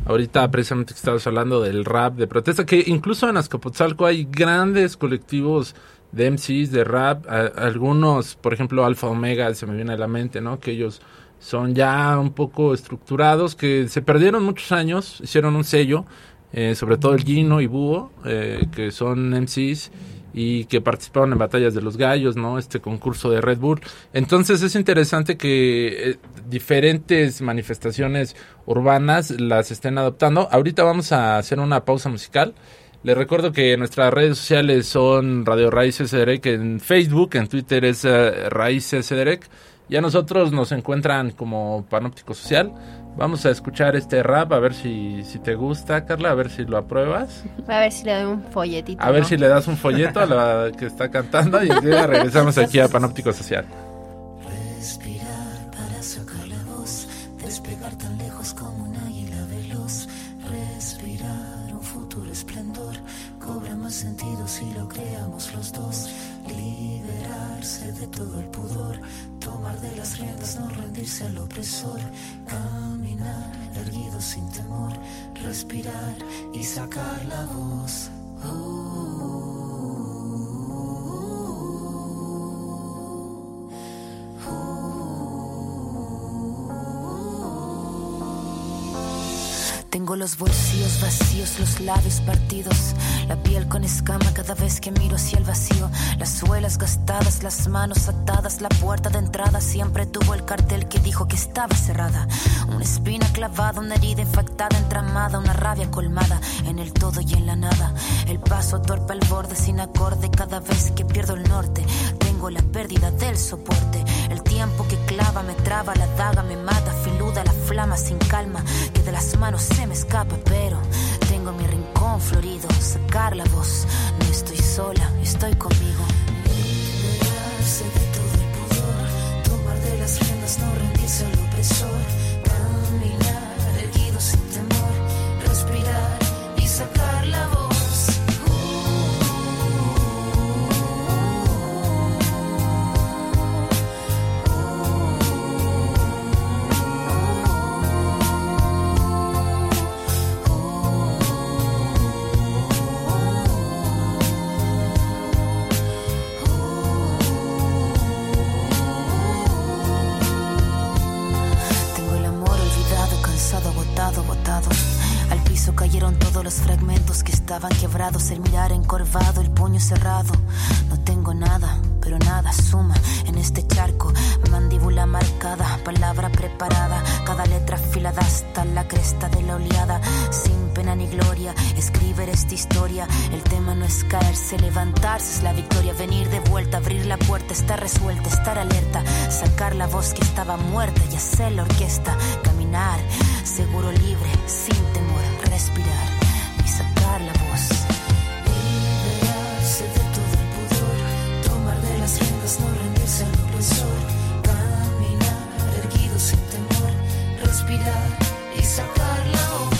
ahorita precisamente que estabas hablando del rap de protesta, que incluso en Azcapotzalco hay grandes colectivos de MCs, de rap, algunos, por ejemplo, Alfa Omega, se me viene a la mente, ¿no? Que ellos son ya un poco estructurados, que se perdieron muchos años, hicieron un sello, sobre todo el Gino y Búho, que son MCs y que participaron en Batallas de los Gallos, ¿no? Este concurso de Red Bull. Entonces es interesante que diferentes manifestaciones urbanas las estén adoptando. Ahorita vamos a hacer una pausa musical. Les recuerdo que nuestras redes sociales son Radio Raíz SDREC en Facebook, en Twitter es Raíz SDREC. Y a nosotros nos encuentran como Panóptico Social. Vamos a escuchar este rap, a ver si te gusta, Carla, a ver si lo apruebas. A ver si le doy un folletito. A ver si le das un folleto a la que está cantando y enseguida regresamos aquí a Panóptico Social. Respirar para sacar la voz, despegar tan lejos como un águila veloz. Respirar un futuro esplendor, cobra más sentido si lo creamos los dos. Liberarse de todo el pudor, tomar de las riendas, no rendirse al opresor. Caminar erguido sin temor, respirar y sacar la voz. Tengo los bolsillos vacíos, los labios partidos, la piel con escama cada vez que miro hacia el vacío. Las suelas gastadas, las manos atadas, la puerta de entrada siempre tuvo el cartel que dijo que estaba cerrada. Una espina clavada, una herida infectada, entramada, una rabia colmada en el todo y en la nada. El paso torpe al borde sin acorde cada vez que pierdo el norte. Tengo la pérdida del soporte. El tiempo que clava me traba, la daga me mata, filuda la flama sin calma, que de las manos se me escapa, pero tengo mi rincón florido, sacar la voz, no estoy sola, estoy conmigo. Liberarse de todo el pudor, tomar de las riendas, no rendirse al opresor, caminar erguido sin temor, respirar y sacar la voz. Botado. Al piso cayeron todos los fragmentos que estaban quebrados, el mirar encorvado, el puño cerrado. No tengo nada, pero nada suma en este charco. Mandíbula marcada, palabra preparada, cada letra afilada hasta la cresta de la oleada. Sin pena ni gloria, escribir esta historia. El tema no es caerse, levantarse es la victoria. Venir de vuelta, abrir la puerta, estar resuelta, estar alerta, sacar la voz que estaba muerta y hacer la orquesta. Caminar, seguro, libre, sin temor, respirar y sacar la voz. Liberarse de todo el pudor, tomar de las riendas, no rendirse al opresor, caminar erguido sin temor, respirar y sacar la voz.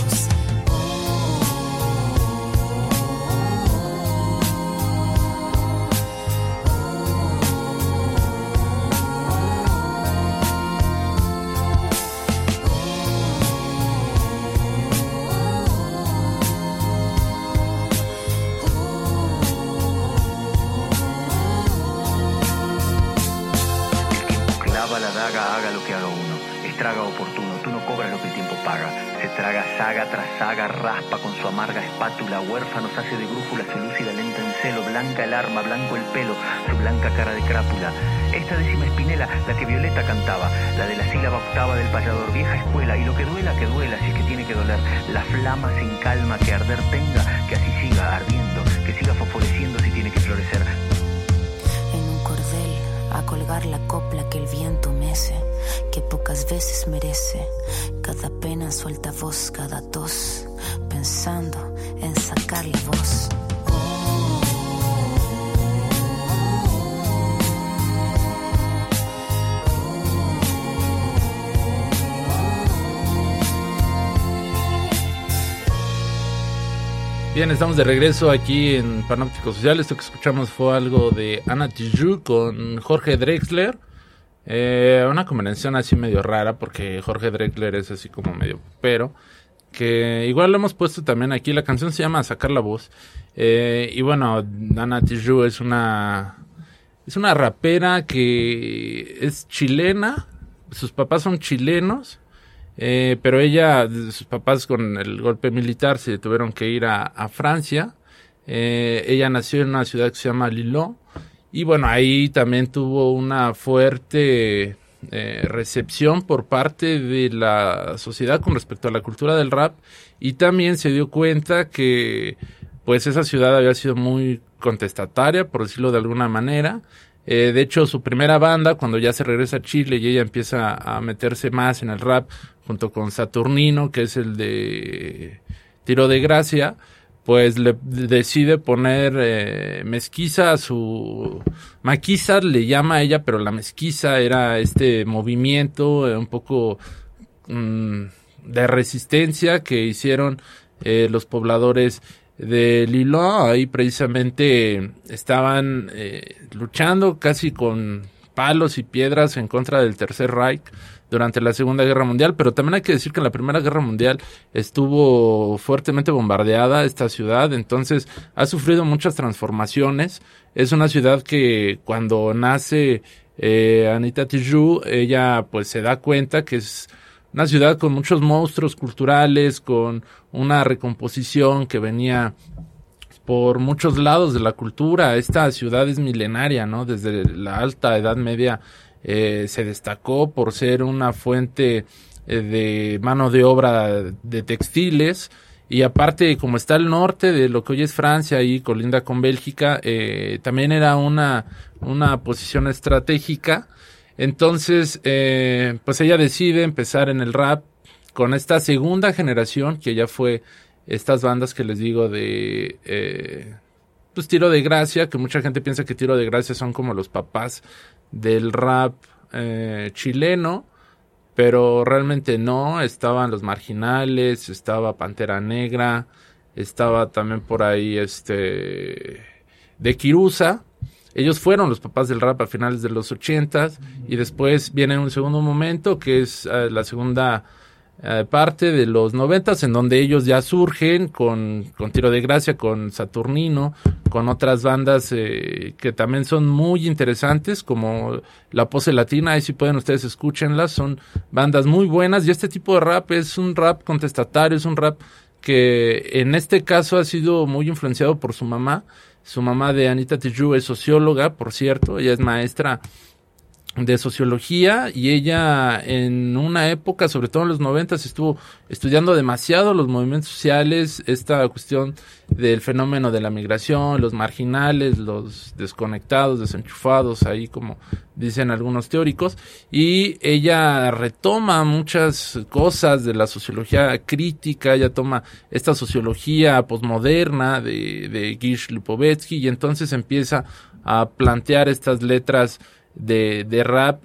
Haga lo que haga uno, estraga oportuno, tú no cobras lo que el tiempo paga. Se traga saga tras saga, raspa con su amarga espátula, huérfanos hace de brújula, se lúcida lenta en celo, blanca el arma, blanco el pelo, su blanca cara de crápula. Esta décima espinela, la que Violeta cantaba, la de la sílaba octava del payador, vieja escuela, y lo que duela, si es que tiene que doler, la flama sin calma que arder tenga, que así siga ardiendo, que siga fosforeciendo si tiene que florecer. En un cordel, a colgar la copla que el viento mece, que pocas veces merece, cada pena suelta voz, cada tos, pensando en sacar la voz. Bien, estamos de regreso aquí en Panóptico Social. Esto que escuchamos fue algo de Ana Tijoux con Jorge Drexler. Una combinación así medio rara porque Jorge Drexler es así como medio pero. que igual lo hemos puesto también aquí. La canción se llama Sacar la Voz. Y bueno, Nana Tijoux es una rapera que es chilena. Sus papás son chilenos, pero sus papás con el golpe militar se tuvieron que ir a Francia. Ella nació en una ciudad que se llama Lillo. Y bueno, ahí también tuvo una fuerte recepción por parte de la sociedad con respecto a la cultura del rap, y también se dio cuenta que pues esa ciudad había sido muy contestataria, por decirlo de alguna manera. De hecho, su primera banda, cuando ya se regresa a Chile y ella empieza a meterse más en el rap junto con Saturnino, que es el de Tiro de Gracia, pues le decide poner mezquiza a su... Maquisa le llama a ella, pero la mezquiza era este movimiento un poco de resistencia que hicieron los pobladores de Lillo. Ahí precisamente estaban luchando casi con palos y piedras en contra del Tercer Reich durante la Segunda Guerra Mundial, pero también hay que decir que en la Primera Guerra Mundial estuvo fuertemente bombardeada esta ciudad, entonces ha sufrido muchas transformaciones. Es una ciudad que cuando nace Anita Tijoux, ella pues se da cuenta que es una ciudad con muchos monstruos culturales, con una recomposición que venía por muchos lados de la cultura. Esta ciudad es milenaria, ¿no? Desde la alta Edad Media se destacó por ser una fuente de mano de obra de textiles, y aparte, como está al norte de lo que hoy es Francia y colinda con Bélgica, también era una posición estratégica. Entonces, pues ella decide empezar en el rap con esta segunda generación, que ya fue estas bandas que les digo de pues Tiro de Gracia, que mucha gente piensa que Tiro de Gracia son como los papás del rap chileno, pero realmente no. Estaban Los Marginales, estaba Pantera Negra, estaba también por ahí de Quirusa. Ellos fueron los papás del rap a finales de los 80s, y después viene un segundo momento que es la segunda parte de los 90s, en donde ellos ya surgen con Tiro de Gracia, con Saturnino, con otras bandas que también son muy interesantes, como La Pose Latina. Ahí si pueden ustedes escúchenlas, son bandas muy buenas, y este tipo de rap es un rap contestatario, es un rap que en este caso ha sido muy influenciado por su mamá. Su mamá de Anita Tijoux es socióloga, por cierto, ella es maestra de sociología, y ella en una época, sobre todo en los 90s, estuvo estudiando demasiado los movimientos sociales, esta cuestión del fenómeno de la migración, los marginales, los desconectados, desenchufados, ahí como dicen algunos teóricos, y ella retoma muchas cosas de la sociología crítica. Ella toma esta sociología posmoderna de Gish Lipovetsky, y entonces empieza a plantear estas letras de rap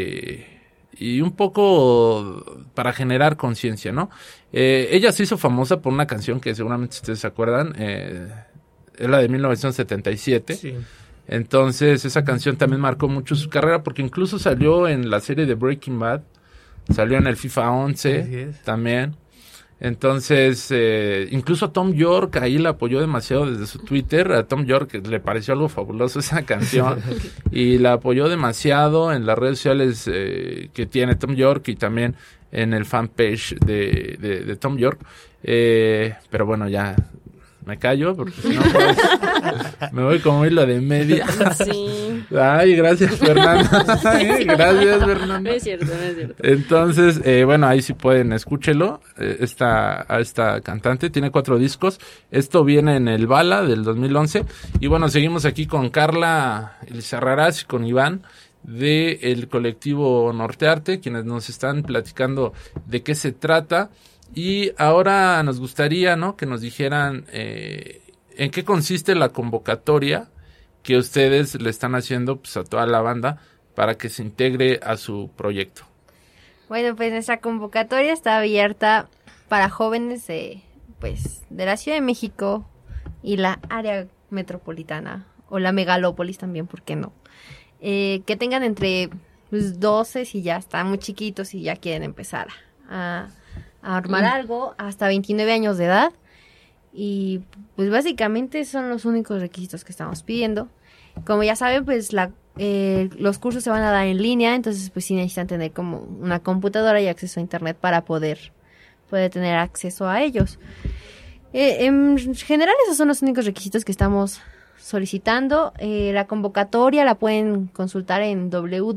y un poco para generar conciencia, ¿no? Ella se hizo famosa por una canción que seguramente ustedes se acuerdan, es la de 1977. Sí. Entonces esa canción también marcó mucho su carrera, porque incluso salió en la serie de Breaking Bad, salió en el FIFA 11 también. Entonces, incluso a Tom York ahí la apoyó demasiado desde su Twitter. A Tom York le pareció algo fabuloso esa canción y la apoyó demasiado en las redes sociales que tiene Tom York, y también en el fanpage de Tom York. Pero bueno, ya me callo, porque si no pues, me voy como hilo de media. Sí. Ay, gracias, Fernanda. Gracias, Fernanda. No es cierto, no es cierto. Entonces, bueno, ahí sí pueden, escúchelo. Esta cantante tiene 4 discos. Esto viene en el Bala del 2011. Y bueno, seguimos aquí con Carla Lizarraraz y con Iván del colectivo Nortearte, quienes nos están platicando de qué se trata. Y ahora nos gustaría, ¿no?, que nos dijeran en qué consiste la convocatoria que ustedes le están haciendo pues a toda la banda para que se integre a su proyecto. Bueno, pues nuestra convocatoria está abierta para jóvenes de la Ciudad de México y la área metropolitana, o la megalópolis también, ¿por qué no? Que tengan entre 12, si ya están muy chiquitos y ya quieren empezar a armar algo hasta 29 años de edad. Y pues básicamente son los únicos requisitos que estamos pidiendo. Como ya saben, pues los cursos se van a dar en línea, entonces pues sí necesitan tener como una computadora y acceso a internet para poder tener acceso a ellos. En general esos son los únicos requisitos que estamos solicitando. La convocatoria la pueden consultar en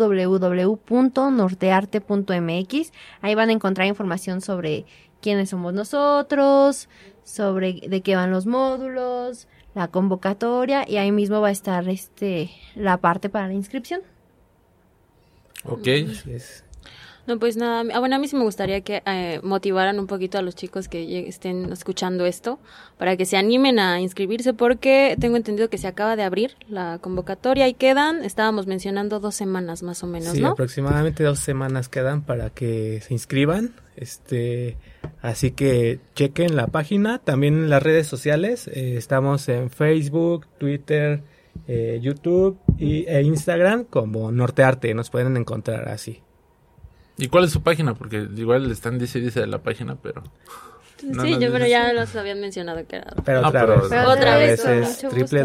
www.nortearte.mx. Ahí van a encontrar información sobre quiénes somos nosotros, sobre de qué van los módulos, la convocatoria, y ahí mismo va a estar la parte para la inscripción. Ok. Así es. No, pues nada, bueno, a mí sí me gustaría que motivaran un poquito a los chicos que estén escuchando esto para que se animen a inscribirse, porque tengo entendido que se acaba de abrir la convocatoria y estábamos mencionando 2 semanas más o menos, Sí, ¿no? aproximadamente 2 semanas quedan para que se inscriban. Así que chequen la página, también en las redes sociales. Estamos en Facebook, Twitter, YouTube e Instagram como Nortearte. Nos pueden encontrar así. ¿Y cuál es su página? Porque igual le están dice de la página, pero... Pero ya los habían mencionado que era... Pero otra vez, con es mucho gusto.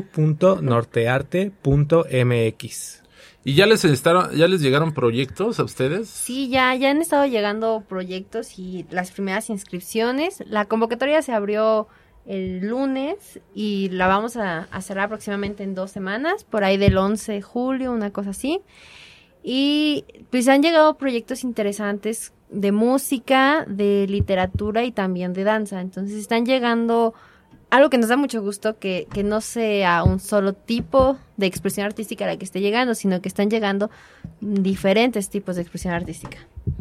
www.nortearte.mx. ¿Y ya les llegaron proyectos a ustedes? Sí, ya han estado llegando proyectos y las primeras inscripciones. La convocatoria se abrió el lunes y la vamos a cerrar aproximadamente en 2 semanas, por ahí del 11 de julio, una cosa así. Y pues han llegado proyectos interesantes de música, de literatura y también de danza. Entonces están llegando, algo que nos da mucho gusto, que no sea un solo tipo de expresión artística la que esté llegando, sino que están llegando diferentes tipos de expresión artística.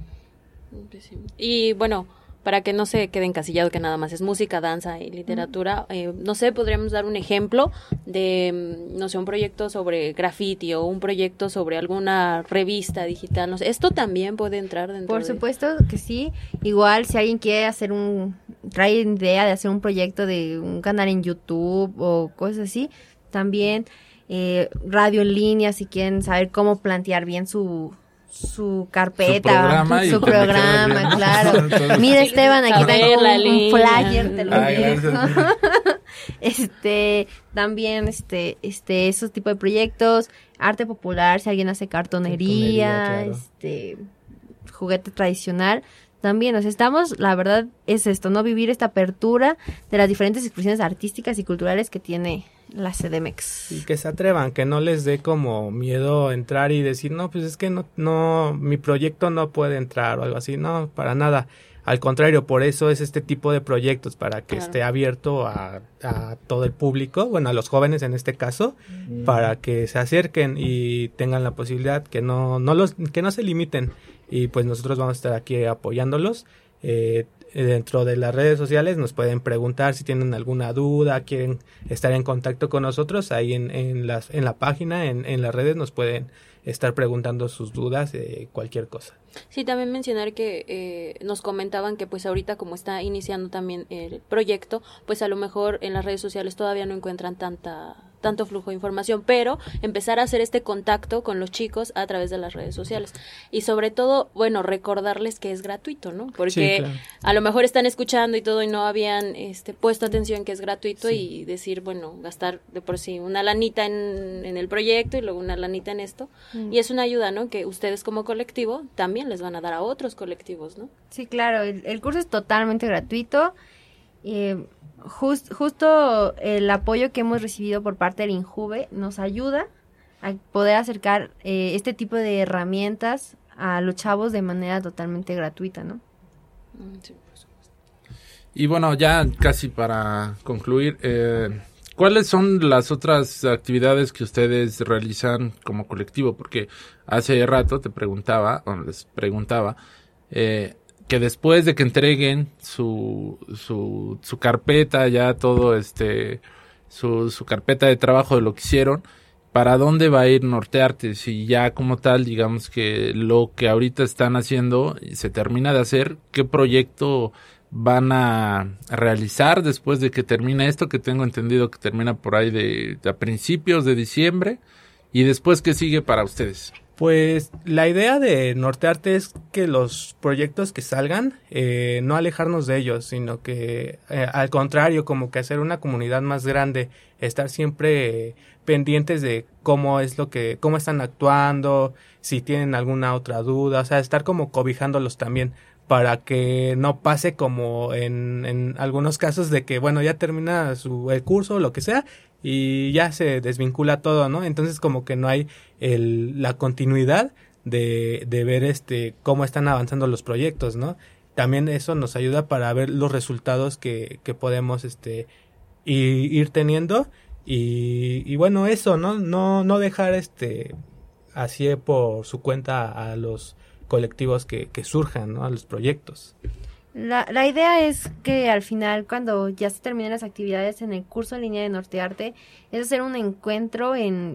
Y bueno, para que no se quede encasillado que nada más es música, danza y literatura, no sé, podríamos dar un ejemplo de, no sé, un proyecto sobre graffiti o un proyecto sobre alguna revista digital, no sé, ¿esto también puede entrar dentro Por supuesto que sí. Igual si alguien quiere trae idea de hacer un proyecto de un canal en YouTube o cosas así, también radio en línea, si quieren saber cómo plantear bien su carpeta, su programa, claro. Mira, Esteban, aquí tengo un flyer, te lo dejo. También esos tipos de proyectos, arte popular, si alguien hace cartonería, Claro. Juguete tradicional. También, la verdad es esto, ¿no? Vivir esta apertura de las diferentes expresiones artísticas y culturales que tiene la CDMX. Y que se atrevan, que no les dé como miedo entrar y decir, no, pues es que no, mi proyecto no puede entrar o algo así. No, para nada. Al contrario, por eso es este tipo de proyectos, para que esté abierto a todo el público, bueno, a los jóvenes en este caso, para que se acerquen y tengan la posibilidad, que no se limiten. Y pues nosotros vamos a estar aquí apoyándolos. Dentro de las redes sociales nos pueden preguntar si tienen alguna duda, quieren estar en contacto con nosotros. Ahí en la página, en las redes, nos pueden estar preguntando sus dudas, cualquier cosa. Sí, también mencionar que nos comentaban que pues ahorita como está iniciando también el proyecto, pues a lo mejor en las redes sociales todavía no encuentran tanto flujo de información, pero empezar a hacer este contacto con los chicos a través de las redes sociales. Y sobre todo, bueno, recordarles que es gratuito, ¿no? Porque Sí, claro. a lo mejor están escuchando y todo y no habían puesto atención que es gratuito, y decir, bueno, gastar de por sí una lanita en el proyecto y luego una lanita en esto. Y es una ayuda, ¿no? Que ustedes como colectivo también les van a dar a otros colectivos, ¿no? Sí, claro, el curso es totalmente gratuito. Justo el apoyo que hemos recibido por parte del INJUVE nos ayuda a poder acercar este tipo de herramientas a los chavos de manera totalmente gratuita, ¿no? Sí, por supuesto. Y bueno, ya casi para concluir, ¿cuáles son las otras actividades que ustedes realizan como colectivo? Porque hace rato les preguntaba, que después de que entreguen su carpeta, ya todo su carpeta de trabajo de lo que hicieron, ¿para dónde va a ir Nortearte? Si ya como tal, digamos que lo que ahorita están haciendo se termina de hacer, ¿qué proyecto van a realizar después de que termine esto? Que tengo entendido que termina por ahí a principios de diciembre. ¿Y después qué sigue para ustedes? Pues la idea de Nortearte es que los proyectos que salgan, no alejarnos de ellos, sino que al contrario, como que hacer una comunidad más grande, estar siempre pendientes de cómo están actuando, si tienen alguna otra duda, o sea, estar como cobijándolos también, para que no pase como en algunos casos de que, bueno, ya termina el curso o lo que sea, y ya se desvincula todo, ¿no? Entonces como que no hay la continuidad de ver cómo están avanzando los proyectos, ¿no? También eso nos ayuda para ver los resultados que podemos ir teniendo y bueno, eso, ¿no? No dejar así por su cuenta a los colectivos que surjan, ¿no? A los proyectos. La idea es que al final, cuando ya se terminen las actividades en el curso en línea de Nortearte, es hacer un encuentro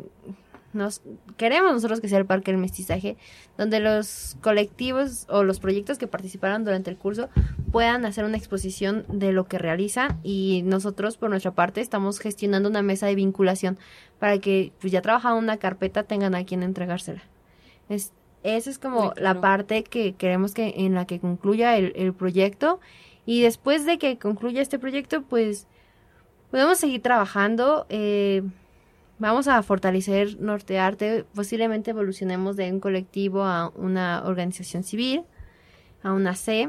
queremos nosotros que sea el Parque del Mestizaje, donde los colectivos o los proyectos que participaron durante el curso puedan hacer una exposición de lo que realizan, y nosotros por nuestra parte estamos gestionando una mesa de vinculación para que pues ya trabajando una carpeta tengan a quien entregársela. Esa es como la parte que queremos en la que concluya el proyecto, y después de que concluya este proyecto, pues podemos seguir trabajando. Vamos a fortalecer Nortearte, posiblemente evolucionemos de un colectivo a una organización civil, a una C,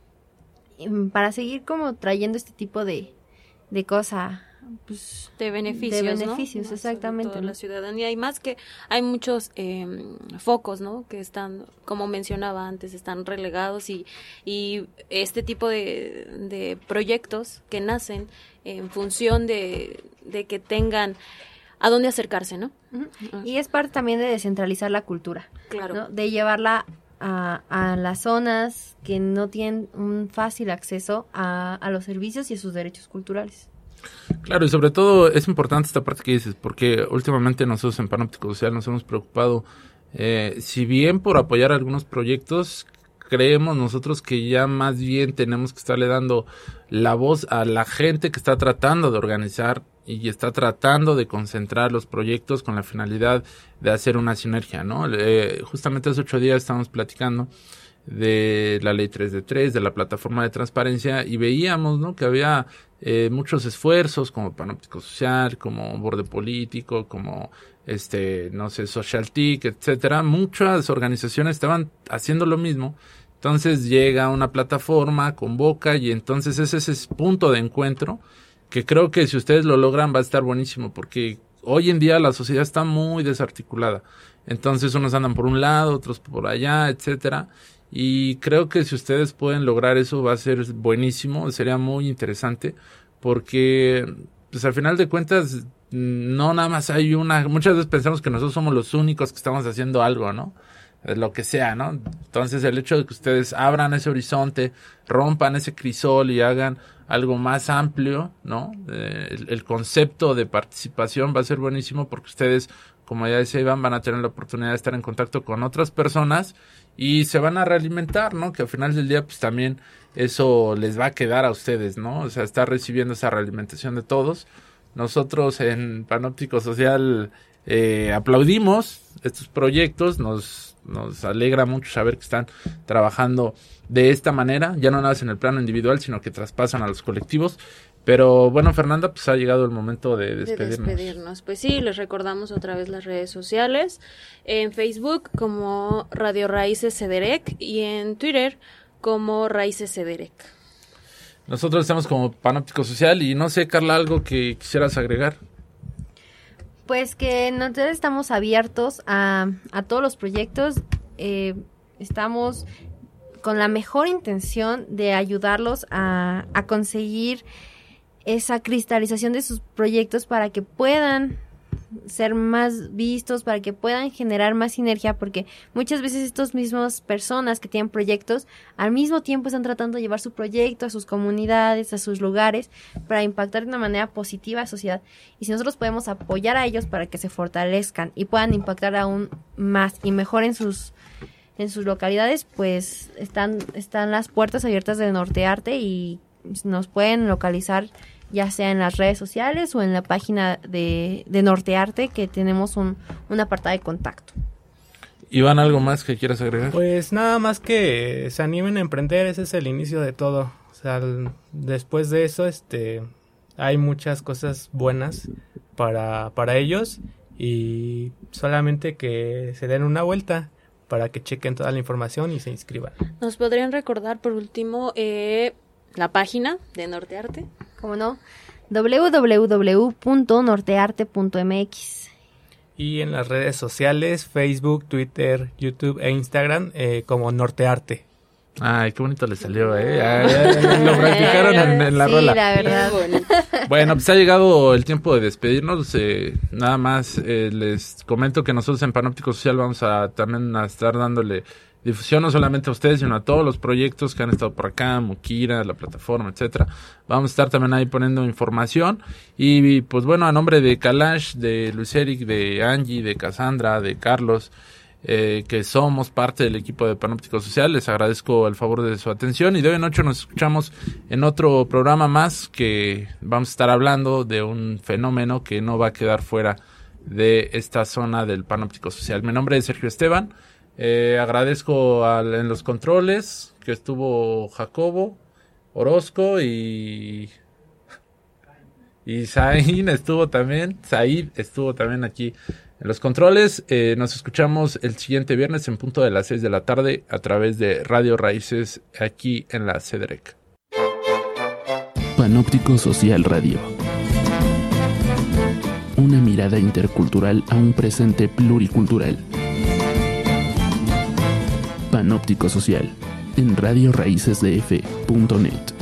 para seguir como trayendo este tipo de cosas. Pues, de beneficios, ¿no? Exactamente. Toda la ciudadanía, y más que hay muchos focos, ¿no? Que están, como mencionaba antes, están relegados, y este tipo de proyectos que nacen en función de que tengan a dónde acercarse, ¿no? Uh-huh. Y es parte también de descentralizar la cultura, claro, ¿no? De llevarla a las zonas que no tienen un fácil acceso a los servicios y a sus derechos culturales. Claro, y sobre todo es importante esta parte que dices, porque últimamente nosotros en Panóptico Social nos hemos preocupado, si bien por apoyar algunos proyectos, creemos nosotros que ya más bien tenemos que estarle dando la voz a la gente que está tratando de organizar y está tratando de concentrar los proyectos con la finalidad de hacer una sinergia, ¿no? Justamente hace 8 días estábamos platicando de la ley 3D3, de la plataforma de transparencia, y veíamos, ¿no?, que había muchos esfuerzos como Panóptico Social, como Borde Político, como no sé, Socialtic, etcétera. Muchas organizaciones estaban haciendo lo mismo. Entonces llega una plataforma, convoca, y entonces ese es ese punto de encuentro que creo que si ustedes lo logran va a estar buenísimo, porque hoy en día la sociedad está muy desarticulada. Entonces unos andan por un lado, otros por allá, etcétera. Y creo que si ustedes pueden lograr eso va a ser buenísimo, sería muy interesante, porque pues al final de cuentas no nada más hay muchas veces pensamos que nosotros somos los únicos que estamos haciendo algo, ¿no? Lo que sea, ¿no? Entonces el hecho de que ustedes abran ese horizonte, rompan ese crisol y hagan algo más amplio, ¿no? El concepto de participación va a ser buenísimo, porque ustedes, como ya decía Iván, van a tener la oportunidad de estar en contacto con otras personas y se van a realimentar, ¿no? Que al final del día, pues también eso les va a quedar a ustedes, ¿no? O sea, estar recibiendo esa realimentación de todos. Nosotros en Panóptico Social aplaudimos estos proyectos, nos alegra mucho saber que están trabajando de esta manera, ya no nada más en el plano individual, sino que traspasan a los colectivos. Pero bueno, Fernanda, pues ha llegado el momento de despedirnos. Pues sí, les recordamos otra vez las redes sociales, en Facebook como Radio Raíces Cederec y en Twitter como Raíces Cederec. Nosotros estamos como Panóptico Social, y no sé, Carla, algo que quisieras agregar. Pues que nosotros estamos abiertos a todos los proyectos, estamos con la mejor intención de ayudarlos a conseguir esa cristalización de sus proyectos para que puedan ser más vistos, para que puedan generar más sinergia, porque muchas veces estas mismas personas que tienen proyectos al mismo tiempo están tratando de llevar su proyecto a sus comunidades, a sus lugares, para impactar de una manera positiva a la sociedad. Y si nosotros podemos apoyar a ellos para que se fortalezcan y puedan impactar aún más y mejor en sus localidades, pues están las puertas abiertas de Nortearte, y nos pueden localizar ya sea en las redes sociales o en la página de Nortearte, que tenemos un apartado de contacto. Iván, ¿algo más que quieras agregar? Pues nada más que se animen a emprender, ese es el inicio de todo. O sea, después de eso, hay muchas cosas buenas para ellos y solamente que se den una vuelta para que chequen toda la información y se inscriban. ¿Nos podrían recordar por último la página de Nortearte? ¿Cómo no? www.nortearte.mx. Y en las redes sociales, Facebook, Twitter, YouTube e Instagram, como Nortearte. Ay, qué bonito le salió, lo practicaron en la sí, rola. La verdad. Bueno, pues ha llegado el tiempo de despedirnos. Nada más les comento que nosotros en Panóptico Social vamos a también a estar dándole difusión no solamente a ustedes, sino a todos los proyectos que han estado por acá, Mukira, la plataforma, etcétera. Vamos a estar también ahí poniendo información. Y pues bueno, a nombre de Kalash, de Luis Eric, de Angie, de Cassandra, de Carlos, que somos parte del equipo de Panóptico Social, les agradezco el favor de su atención y de hoy en 8 nos escuchamos en otro programa más que vamos a estar hablando de un fenómeno que no va a quedar fuera de esta zona del Panóptico Social. Mi nombre es Sergio Esteban, agradezco en los controles que estuvo Jacobo Orozco y Said estuvo también aquí en los controles. Nos escuchamos el siguiente viernes en punto de las 6 de la tarde a través de Radio Raíces aquí en la CEDREC. Panóptico Social Radio. Una mirada intercultural a un presente pluricultural. Panóptico Social en radioraicesdf.net.